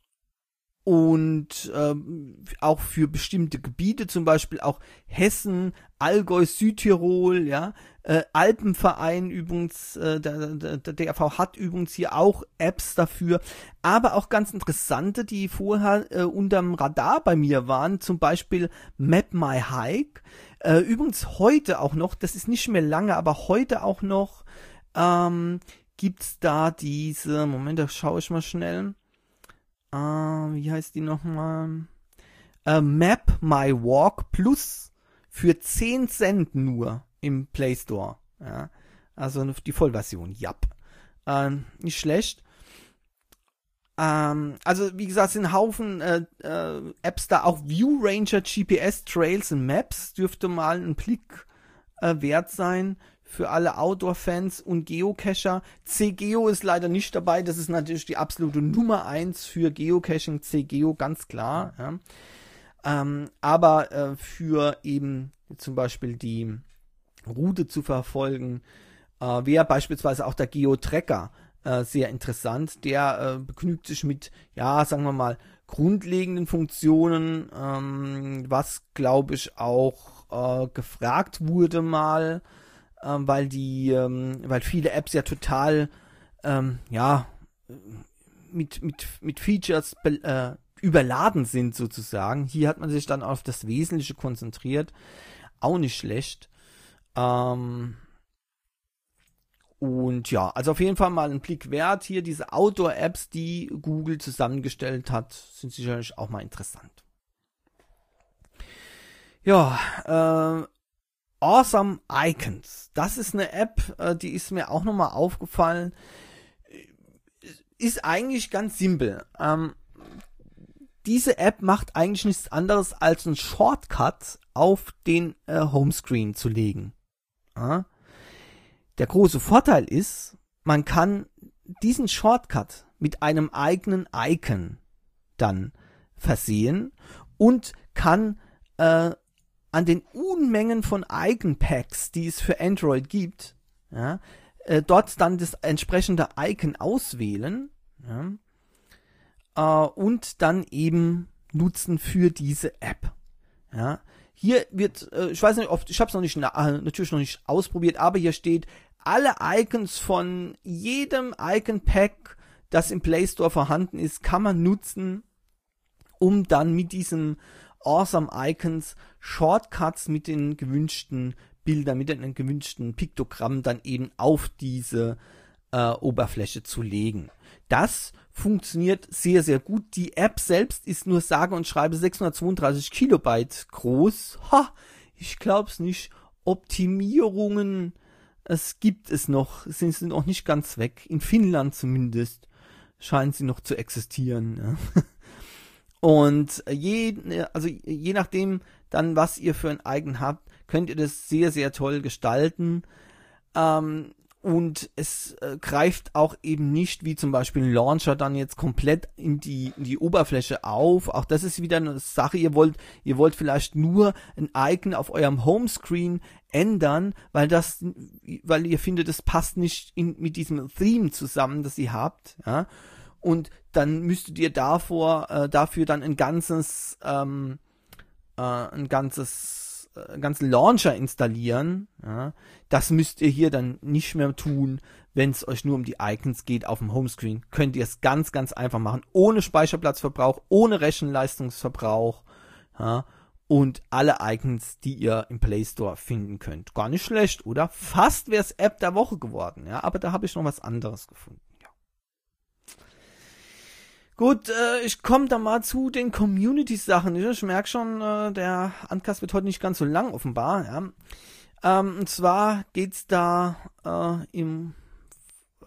und ähm, auch für bestimmte Gebiete, zum Beispiel auch Hessen, Allgäu, Südtirol, ja, äh, Alpenverein übrigens, äh, der, der, der D R V hat übrigens hier auch Apps dafür, aber auch ganz interessante, die vorher äh, unterm Radar bei mir waren, zum Beispiel Map My Hike, äh, übrigens heute auch noch, das ist nicht mehr lange, aber heute auch noch, ähm, gibt's da diese, Moment, da schaue ich mal schnell, Uh, wie heißt die nochmal? Uh, Map My Walk Plus für zehn Cent nur im Play Store. Ja, also die Vollversion, jap. Uh, nicht schlecht. Um, also wie gesagt, sind ein Haufen äh, äh, Apps da, auch View Ranger, G P S, Trails und Maps dürfte mal ein Blick äh, wert sein. Für alle Outdoor-Fans und Geocacher. C-Geo ist leider nicht dabei. Das ist natürlich die absolute Nummer eins für Geocaching. C-Geo, ganz klar. Ja. Ähm, aber äh, für eben zum Beispiel die Route zu verfolgen, äh, wäre beispielsweise auch der Geo-Tracker äh, sehr interessant. Der äh, begnügt sich mit, ja, sagen wir mal, grundlegenden Funktionen, ähm, was, glaube ich, auch äh, gefragt wurde mal, Ähm, weil die, ähm, weil viele Apps ja total, ähm, ja, mit, mit, mit Features be- äh, überladen sind sozusagen. Hier hat man sich dann auf das Wesentliche konzentriert. Auch nicht schlecht. Ähm, und ja, also auf jeden Fall mal einen Blick wert. Hier diese Outdoor-Apps, die Google zusammengestellt hat, sind sicherlich auch mal interessant. Ja, äh, Awesome Icons. Das ist eine App, äh, die ist mir auch nochmal aufgefallen. Ist eigentlich ganz simpel. Ähm, diese App macht eigentlich nichts anderes als einen Shortcut auf den äh, Homescreen zu legen. Ja? Der große Vorteil ist, man kann diesen Shortcut mit einem eigenen Icon dann versehen und kann äh, an den Unmengen von Icon-Packs, die es für Android gibt, ja, äh, dort dann das entsprechende Icon auswählen, ja, äh, und dann eben nutzen für diese App. Ja. Hier wird, äh, ich weiß nicht, oft, ich habe es noch nicht, na, natürlich noch nicht ausprobiert, aber hier steht, alle Icons von jedem Icon-Pack, das im Play Store vorhanden ist, kann man nutzen, um dann mit diesem Awesome Icons Shortcuts mit den gewünschten Bildern, mit den gewünschten Piktogrammen dann eben auf diese äh, Oberfläche zu legen. Das funktioniert sehr, sehr gut. Die App selbst ist nur sage und schreibe sechshundertzweiunddreißig Kilobyte groß. Ha, ich glaub's nicht. Optimierungen, es gibt es noch, sind sie noch nicht ganz weg. In Finnland zumindest scheinen sie noch zu existieren. Ja. Und je, also je nachdem dann, was ihr für ein Icon habt, könnt ihr das sehr, sehr toll gestalten. Ähm, und es äh, greift auch eben nicht, wie zum Beispiel ein Launcher, dann jetzt komplett in die, in die Oberfläche auf. Auch das ist wieder eine Sache, ihr wollt, ihr wollt vielleicht nur ein Icon auf eurem Homescreen ändern, weil das, weil ihr findet, es passt nicht in, mit diesem Theme zusammen, das ihr habt, ja. Und dann müsstet ihr davor, äh, dafür dann ein ganzes, ähm, äh, ein ganzes, äh, einen ganzen Launcher installieren. Ja. Das müsst ihr hier dann nicht mehr tun, wenn es euch nur um die Icons geht auf dem Homescreen. Könnt ihr es ganz, ganz einfach machen, ohne Speicherplatzverbrauch, ohne Rechenleistungsverbrauch, ja. Und alle Icons, die ihr im Play Store finden könnt. Gar nicht schlecht, oder? Fast wäre es App der Woche geworden, ja. Aber da habe ich noch was anderes gefunden. Gut, äh, ich komme da mal zu den Community-Sachen. Ich merke schon, äh, der Ancast wird heute nicht ganz so lang offenbar. Ja. Ähm, und zwar geht's da äh, im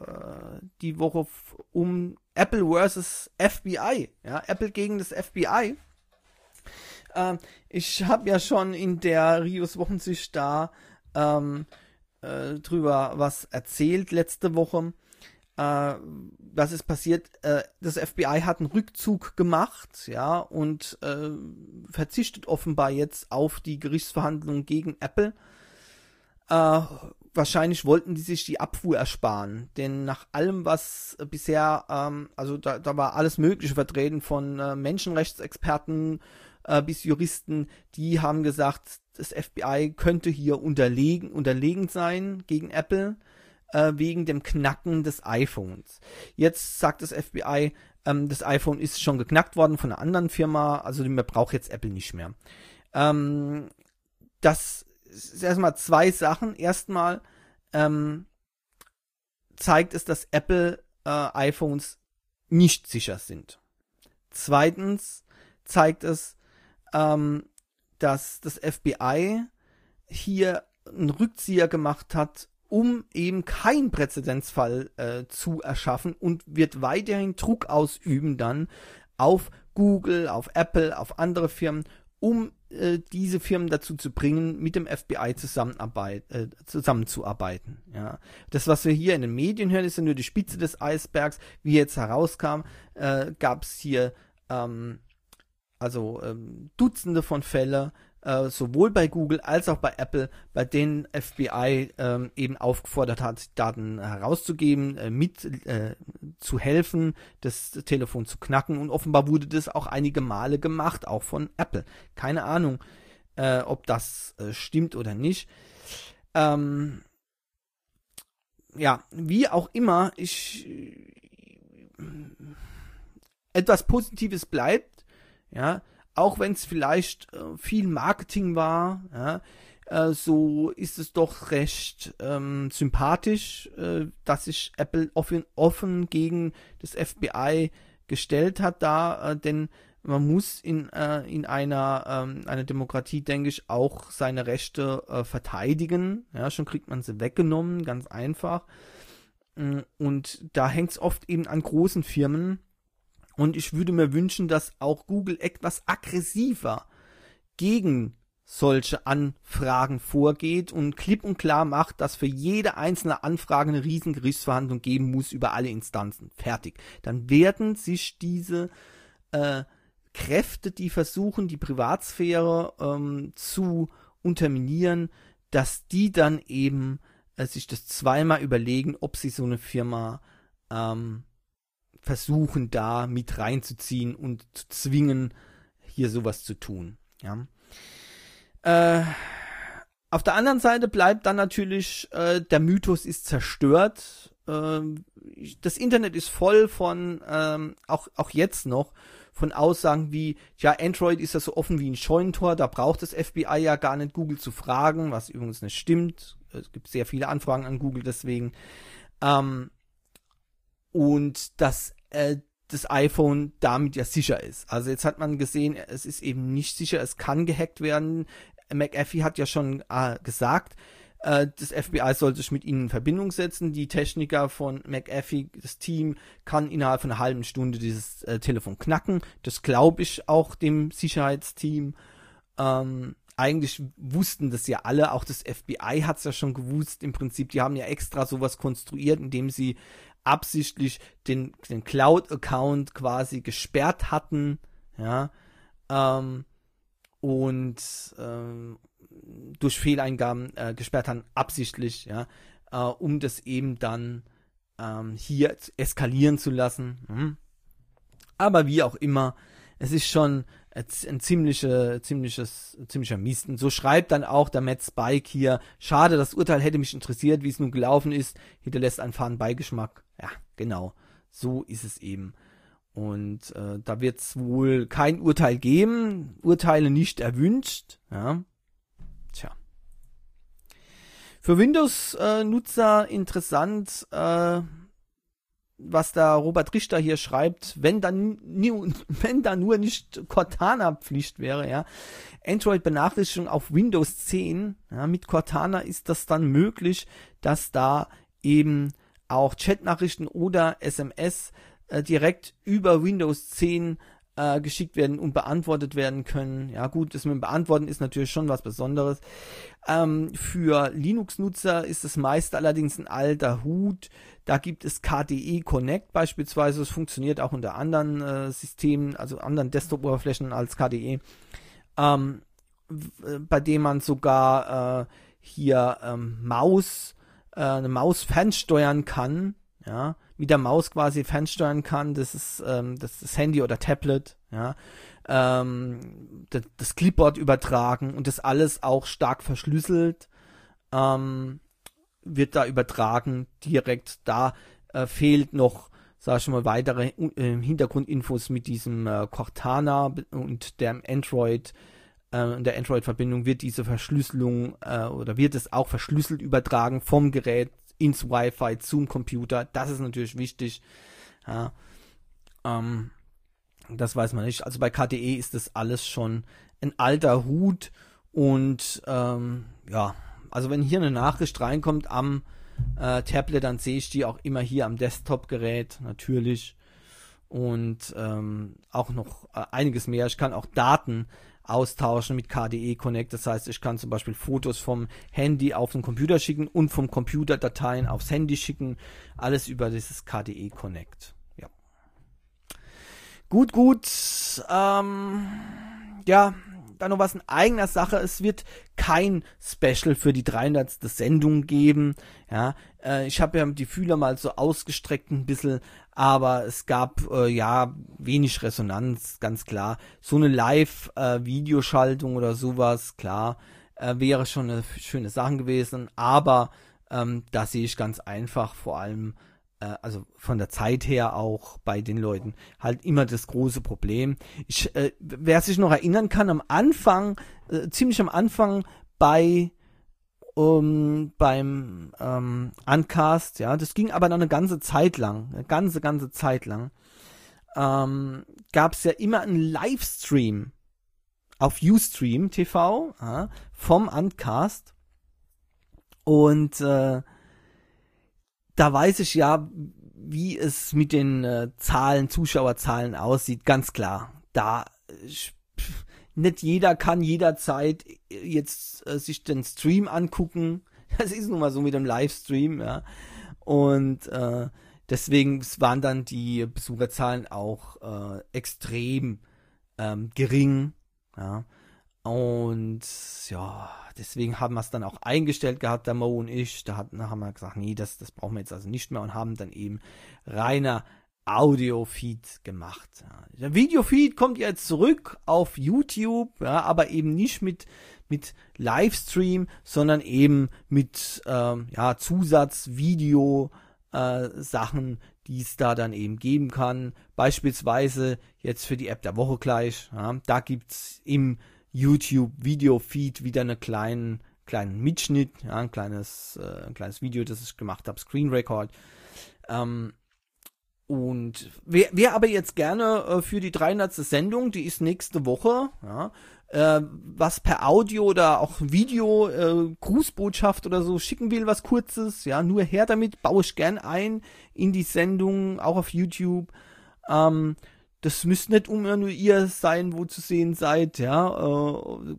äh, die Woche um Apple versus F B I. Ja, Apple gegen das F B I. Ähm, ich habe ja schon in der Rios Wochensicht da ähm, äh, drüber was erzählt letzte Woche. Äh, was ist passiert? Äh, das F B I hat einen Rückzug gemacht, ja, und äh, verzichtet offenbar jetzt auf die Gerichtsverhandlungen gegen Apple. Äh, wahrscheinlich wollten die sich die Abfuhr ersparen, denn nach allem, was äh, bisher, ähm, also da, da war alles Mögliche vertreten, von äh, Menschenrechtsexperten äh, bis Juristen, die haben gesagt, das F B I könnte hier unterlegen, unterlegen sein gegen Apple, äh, wegen dem Knacken des iPhones. Jetzt sagt das F B I, ähm, das iPhone ist schon geknackt worden von einer anderen Firma, also man braucht jetzt Apple nicht mehr. Ähm, das ist erstmal zwei Sachen. Erstmal ähm, zeigt es, dass Apple äh, iPhones nicht sicher sind. Zweitens zeigt es, ähm, dass das F B I hier einen Rückzieher gemacht hat, um eben keinen Präzedenzfall äh, zu erschaffen, und wird weiterhin Druck ausüben dann auf Google, auf Apple, auf andere Firmen, um äh, diese Firmen dazu zu bringen, mit dem F B I zusammenarbeit, äh, zusammenzuarbeiten. Ja. Das, was wir hier in den Medien hören, ist ja nur die Spitze des Eisbergs. Wie jetzt herauskam, äh, gab es hier ähm, also ähm, Dutzende von Fällen, äh, sowohl bei Google als auch bei Apple, bei denen F B I ähm, eben aufgefordert hat, Daten herauszugeben, äh, mit äh, zu helfen, das Telefon zu knacken, und offenbar wurde das auch einige Male gemacht, auch von Apple. Keine Ahnung, äh, ob das äh, stimmt oder nicht. Ähm, ja, wie auch immer, ich äh, etwas Positives bleibt, ja, auch wenn es vielleicht äh, viel Marketing war, ja, äh, so ist es doch recht ähm, sympathisch, äh, dass sich Apple offen, offen gegen das F B I gestellt hat da, äh, denn man muss in, äh, in einer, ähm, einer Demokratie, denke ich, auch seine Rechte äh, verteidigen. Ja, schon kriegt man sie weggenommen, ganz einfach. Und da hängt es oft eben an großen Firmen. Und ich würde mir wünschen, dass auch Google etwas aggressiver gegen solche Anfragen vorgeht und klipp und klar macht, dass für jede einzelne Anfrage eine riesen Gerichtsverhandlung geben muss über alle Instanzen. Fertig. Dann werden sich diese äh, Kräfte, die versuchen, die Privatsphäre ähm, zu unterminieren, dass die dann eben äh, sich das zweimal überlegen, ob sie so eine Firma ähm, versuchen, da mit reinzuziehen und zu zwingen, hier sowas zu tun. Ja. Äh, auf der anderen Seite bleibt dann natürlich, äh, der Mythos ist zerstört. Äh, das Internet ist voll von, ähm, auch, auch jetzt noch, von Aussagen wie, ja, Android ist ja so offen wie ein Scheunentor, da braucht das F B I ja gar nicht Google zu fragen, was übrigens nicht stimmt. Es gibt sehr viele Anfragen an Google deswegen. Ähm, und dass äh, das iPhone damit ja sicher ist. Also jetzt hat man gesehen, es ist eben nicht sicher, es kann gehackt werden. McAfee hat ja schon äh, gesagt, äh, das F B I soll sich mit ihnen in Verbindung setzen. Die Techniker von McAfee, das Team, kann innerhalb von einer halben Stunde dieses äh, Telefon knacken. Das glaube ich auch dem Sicherheitsteam. Ähm, eigentlich wussten das ja alle, auch das F B I hat es ja schon gewusst. Im Prinzip, die haben ja extra sowas konstruiert, indem sie absichtlich den, den Cloud-Account quasi gesperrt hatten, ja, ähm, und ähm, durch Fehleingaben äh, gesperrt haben, absichtlich, ja, äh, um das eben dann ähm, hier eskalieren zu lassen. Hm. Aber wie auch immer, es ist schon ein ziemliche, ziemliches, ziemlicher Mist. Und so schreibt dann auch der Matt Spike hier, schade, das Urteil hätte mich interessiert, wie es nun gelaufen ist, hinterlässt einen faden Beigeschmack. Ja, genau, so ist es eben. Und äh, da wird es wohl kein Urteil geben, Urteile nicht erwünscht, ja. Tja. Für Windows-Nutzer äh, interessant, äh, was da Robert Richter hier schreibt, wenn dann wenn da nur nicht Cortana-Pflicht wäre, ja. Android-Benachrichtigung auf Windows zehn, ja, mit Cortana ist das dann möglich, dass da eben auch Chatnachrichten oder S M S äh, direkt über Windows zehn äh, geschickt werden und beantwortet werden können. Ja gut, das mit dem Beantworten ist natürlich schon was Besonderes. Ähm, für Linux-Nutzer ist das meiste allerdings ein alter Hut. Da gibt es K D E Connect beispielsweise. Das funktioniert auch unter anderen äh, Systemen, also anderen Desktop-Oberflächen als K D E, ähm, w- bei dem man sogar äh, hier ähm, Maus, äh, eine Maus fernsteuern kann. Ja, mit der Maus quasi fernsteuern kann. Das ist ähm, das, das Handy oder Tablet. Ja, ähm, das, das Clipboard übertragen und das alles auch stark verschlüsselt. Ähm, wird da übertragen direkt. Da äh, fehlt noch, sag ich mal, weitere äh, Hintergrundinfos mit diesem äh, Cortana und dem Android. Äh, in der Android-Verbindung wird diese Verschlüsselung äh, oder wird es auch verschlüsselt übertragen vom Gerät ins Wi-Fi zum Computer. Das ist natürlich wichtig. Ja, ähm, das weiß man nicht. Also bei K D E ist das alles schon ein alter Hut und ähm, ja, also wenn hier eine Nachricht reinkommt am äh, Tablet, dann sehe ich die auch immer hier am Desktop-Gerät natürlich und ähm, auch noch äh, einiges mehr. Ich kann auch Daten austauschen mit K D E Connect. Das heißt, ich kann zum Beispiel Fotos vom Handy auf den Computer schicken und vom Computer Dateien aufs Handy schicken. Alles über dieses K D E Connect. Ja. Gut, gut. Ähm, ja, dann noch was in eigener Sache. Es wird kein Special für die dreihundertste Sendung geben. Ja, äh, ich habe ja die Fühler mal so ausgestreckt ein bisschen, aber es gab äh, ja wenig Resonanz, ganz klar. So eine Live-Videoschaltung äh, oder sowas, klar, äh, wäre schon eine schöne Sache gewesen, aber ähm, da sehe ich ganz einfach vor allem, äh, also von der Zeit her auch bei den Leuten, halt immer das große Problem. Ich, äh, wer sich noch erinnern kann, am Anfang, äh, ziemlich am Anfang bei Um, beim ähm, Uncast, ja, das ging aber noch eine ganze Zeit lang, eine ganze, ganze Zeit lang, ähm, gab es ja immer einen Livestream auf Ustream T V ja, vom Uncast und äh, da weiß ich ja, wie es mit den äh, Zahlen, Zuschauerzahlen aussieht, ganz klar. Da ich, nicht jeder kann jederzeit jetzt äh, sich den Stream angucken. Das ist nun mal so mit dem Livestream, ja. Und äh, deswegen waren dann die Besucherzahlen auch äh, extrem ähm, gering, ja. Und ja, deswegen haben wir es dann auch eingestellt gehabt, der Mo und ich. Da hatten, haben wir gesagt, nee, das, das brauchen wir jetzt also nicht mehr und haben dann eben reiner Audio-Feed gemacht. Ja. Der Video-Feed kommt jetzt zurück auf YouTube, ja, aber eben nicht mit, mit Livestream, sondern eben mit ähm, ja, Zusatzvideo äh, Sachen, die es da dann eben geben kann. Beispielsweise jetzt für die App der Woche gleich. Ja, da gibt's im YouTube-Video-Feed wieder einen kleinen, kleinen Mitschnitt, ja, ein kleines, äh, ein kleines Video, das ich gemacht habe, Screen Record. Ähm, Und wer, wer aber jetzt gerne äh, für die dreihundertste Sendung, die ist nächste Woche, ja, äh, was per Audio oder auch Video, äh, Grußbotschaft oder so schicken will, was Kurzes, ja, nur her damit, baue ich gern ein in die Sendung, auch auf YouTube. Ähm, das müsst nicht immer nur ihr sein, wo zu sehen seid, ja, äh,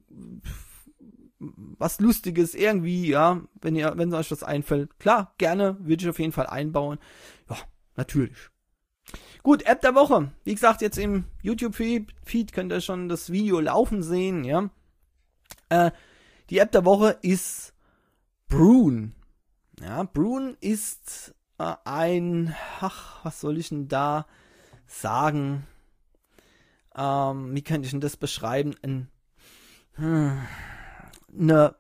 was Lustiges irgendwie, ja, wenn ihr, wenn euch was einfällt, klar, gerne, würde ich auf jeden Fall einbauen. Ja, natürlich. Gut, App der Woche. Wie gesagt, jetzt im YouTube-Feed könnt ihr schon das Video laufen sehen, ja. Äh, die App der Woche ist Brune. Ja, Brune ist äh, ein, ach, was soll ich denn da sagen? Ähm, wie könnte ich denn das beschreiben? Ein, hm, eine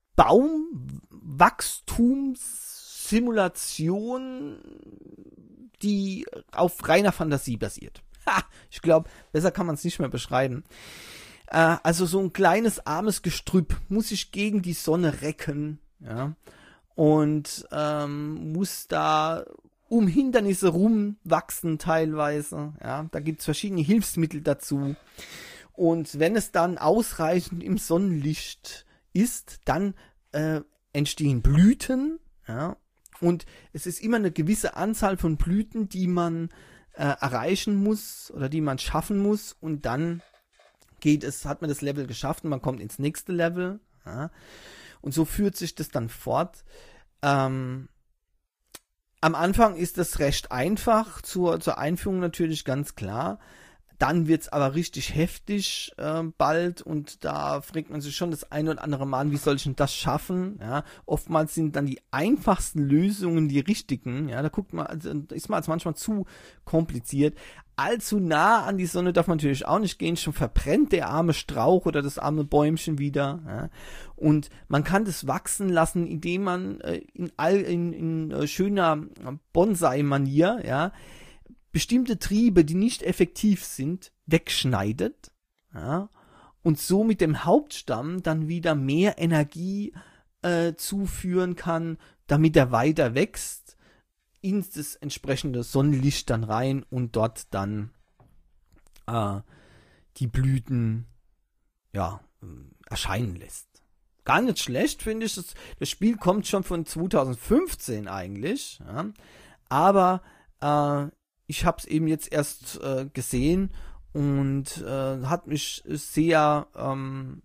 Baumwachstumssimulation, die auf reiner Fantasie basiert. Ha, ich glaube, besser kann man es nicht mehr beschreiben. Äh, also so ein kleines, armes Gestrüpp muss sich gegen die Sonne recken, ja, und ähm, muss da um Hindernisse rumwachsen teilweise, ja, da gibt es verschiedene Hilfsmittel dazu. Und wenn es dann ausreichend im Sonnenlicht ist, dann äh, entstehen Blüten, ja, Und es ist immer eine gewisse Anzahl von Blüten, die man äh, erreichen muss oder die man schaffen muss. Und dann geht es, hat man das Level geschafft und man kommt ins nächste Level. Ja. Und so führt sich das dann fort. Ähm, am Anfang ist das recht einfach, zur, zur Einführung natürlich ganz klar. Dann wird's aber richtig heftig äh, bald und da fragt man sich schon das eine oder andere Mal an, wie soll ich denn das schaffen? Ja, oftmals sind dann die einfachsten Lösungen die richtigen. Ja, da guckt man, also ist man als manchmal zu kompliziert. Allzu nah an die Sonne darf man natürlich auch nicht gehen, schon verbrennt der arme Strauch oder das arme Bäumchen wieder. Ja. Und man kann das wachsen lassen, indem man äh, in, all, in, in äh, schöner Bonsai-Manier, ja, bestimmte Triebe, die nicht effektiv sind, wegschneidet, ja, und so mit dem Hauptstamm dann wieder mehr Energie äh, zuführen kann, damit er weiter wächst, in das entsprechende Sonnenlicht dann rein und dort dann äh, die Blüten ja, erscheinen lässt. Gar nicht schlecht, finde ich. Das, das Spiel kommt schon von zweitausendfünfzehn eigentlich, ja, aber äh, ich habe es eben jetzt erst äh, gesehen und äh, hat mich sehr ähm,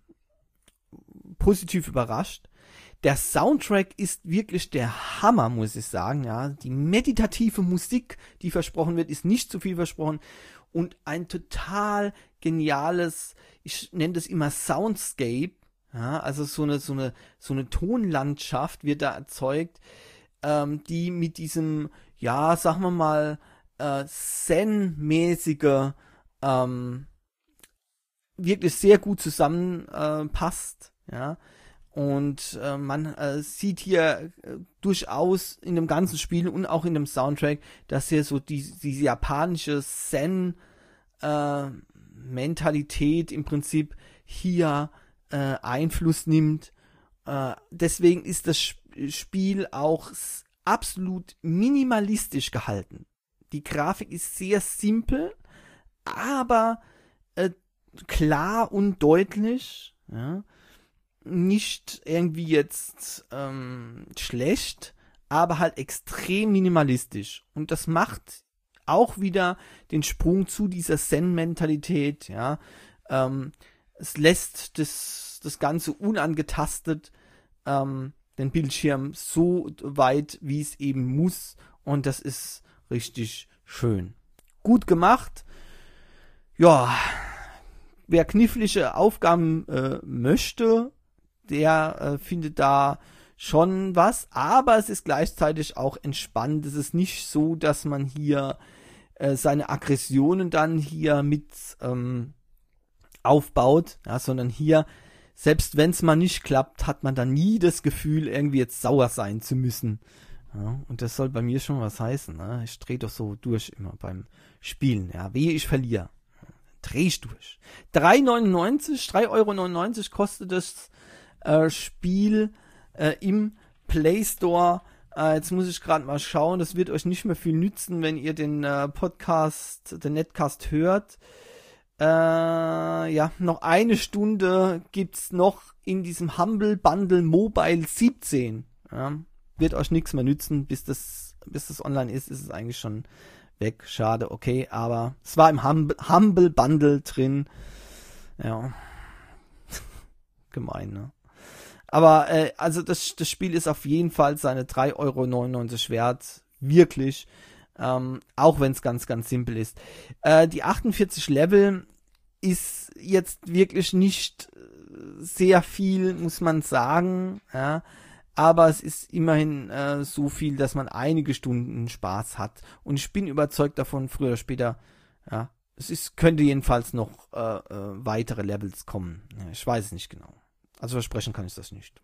positiv überrascht. Der Soundtrack ist wirklich der Hammer, muss ich sagen. Ja, die meditative Musik, die versprochen wird, ist nicht zu viel versprochen und ein total geniales, ich nenne das immer Soundscape. Ja, also so eine so eine so eine Tonlandschaft wird da erzeugt, ähm, die mit diesem, ja, sagen wir mal, Äh, Zen-mäßige ähm, wirklich sehr gut zusammenpasst, äh, ja, und äh, man äh, sieht hier äh, durchaus in dem ganzen Spiel und auch in dem Soundtrack, dass hier so die, diese japanische Zen äh, Mentalität im Prinzip hier äh, Einfluss nimmt. Äh, deswegen ist das Sp- Spiel auch s- absolut minimalistisch gehalten. Die Grafik ist sehr simpel, aber äh, klar und deutlich. Ja. Nicht irgendwie jetzt ähm, schlecht, aber halt extrem minimalistisch. Und das macht auch wieder den Sprung zu dieser Zen-Mentalität. Ja. Ähm, es lässt das, das Ganze unangetastet, ähm, den Bildschirm so weit, wie es eben muss. Und das ist richtig schön. Gut gemacht. Ja, wer knifflige Aufgaben äh, möchte, der äh, findet da schon was, aber es ist gleichzeitig auch entspannt. Es ist nicht so, dass man hier äh, seine Aggressionen dann hier mit ähm, aufbaut, ja, sondern hier, selbst wenn es mal nicht klappt, hat man dann nie das Gefühl, irgendwie jetzt sauer sein zu müssen. Ja, und das soll bei mir schon was heißen. Ne? Ich drehe doch so durch immer beim Spielen. Ja, wehe, ich verliere. Dreh ich durch. drei neunundneunzig, drei Euro neunundneunzig kostet das äh, Spiel äh, im Play Store. Äh, jetzt muss ich gerade mal schauen. Das wird euch nicht mehr viel nützen, wenn ihr den äh, Podcast, den Netcast hört. Äh, ja, noch eine Stunde gibt's noch in diesem Humble Bundle Mobile siebzehn. Ja. Wird euch nichts mehr nützen, bis das, bis das online ist, ist es eigentlich schon weg. Schade, okay, aber es war im Humble, Humble Bundle drin. Ja. Gemein, ne? Aber, äh, also das, das Spiel ist auf jeden Fall seine drei Euro neunundneunzig wert. Wirklich. Ähm, auch wenn es ganz, ganz simpel ist. Äh, die achtundvierzig Level ist jetzt wirklich nicht sehr viel, muss man sagen, ja. Aber es ist immerhin äh, so viel, dass man einige Stunden Spaß hat. Und ich bin überzeugt davon, früher oder später, ja, es ist, könnte jedenfalls noch äh, äh, weitere Levels kommen. Ja, ich weiß es nicht genau. Also versprechen kann ich das nicht.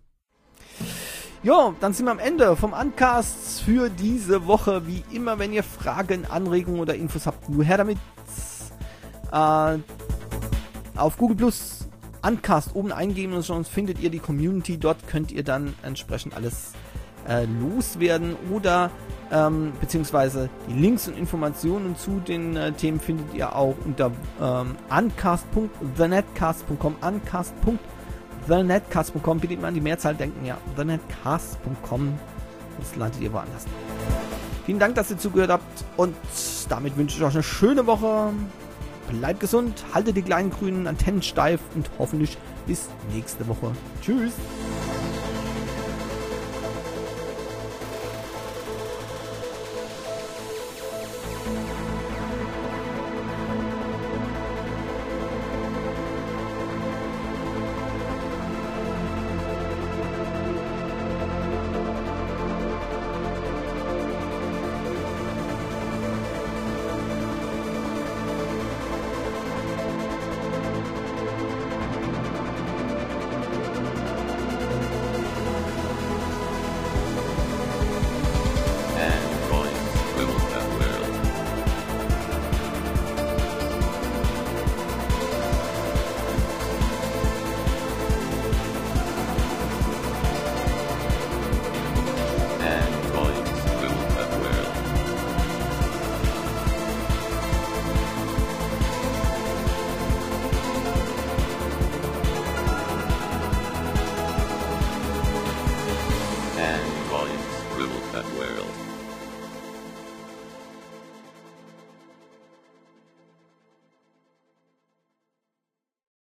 Jo, dann sind wir am Ende vom Uncast für diese Woche. Wie immer, wenn ihr Fragen, Anregungen oder Infos habt, nur her damit. Äh, auf Google Plus Uncast oben eingeben und sonst findet ihr die Community. Dort könnt ihr dann entsprechend alles äh, loswerden oder ähm, beziehungsweise die Links und Informationen zu den äh, Themen findet ihr auch unter ähm, uncast punkt the netcast punkt com uncast punkt the netcast punkt com bitte immer an die Mehrzahl denken, ja, the netcast punkt com sonst landet ihr woanders. Vielen Dank, dass ihr zugehört habt und damit wünsche ich euch eine schöne Woche. Bleibt gesund, haltet die kleinen grünen Antennen steif und hoffentlich bis nächste Woche. Tschüss!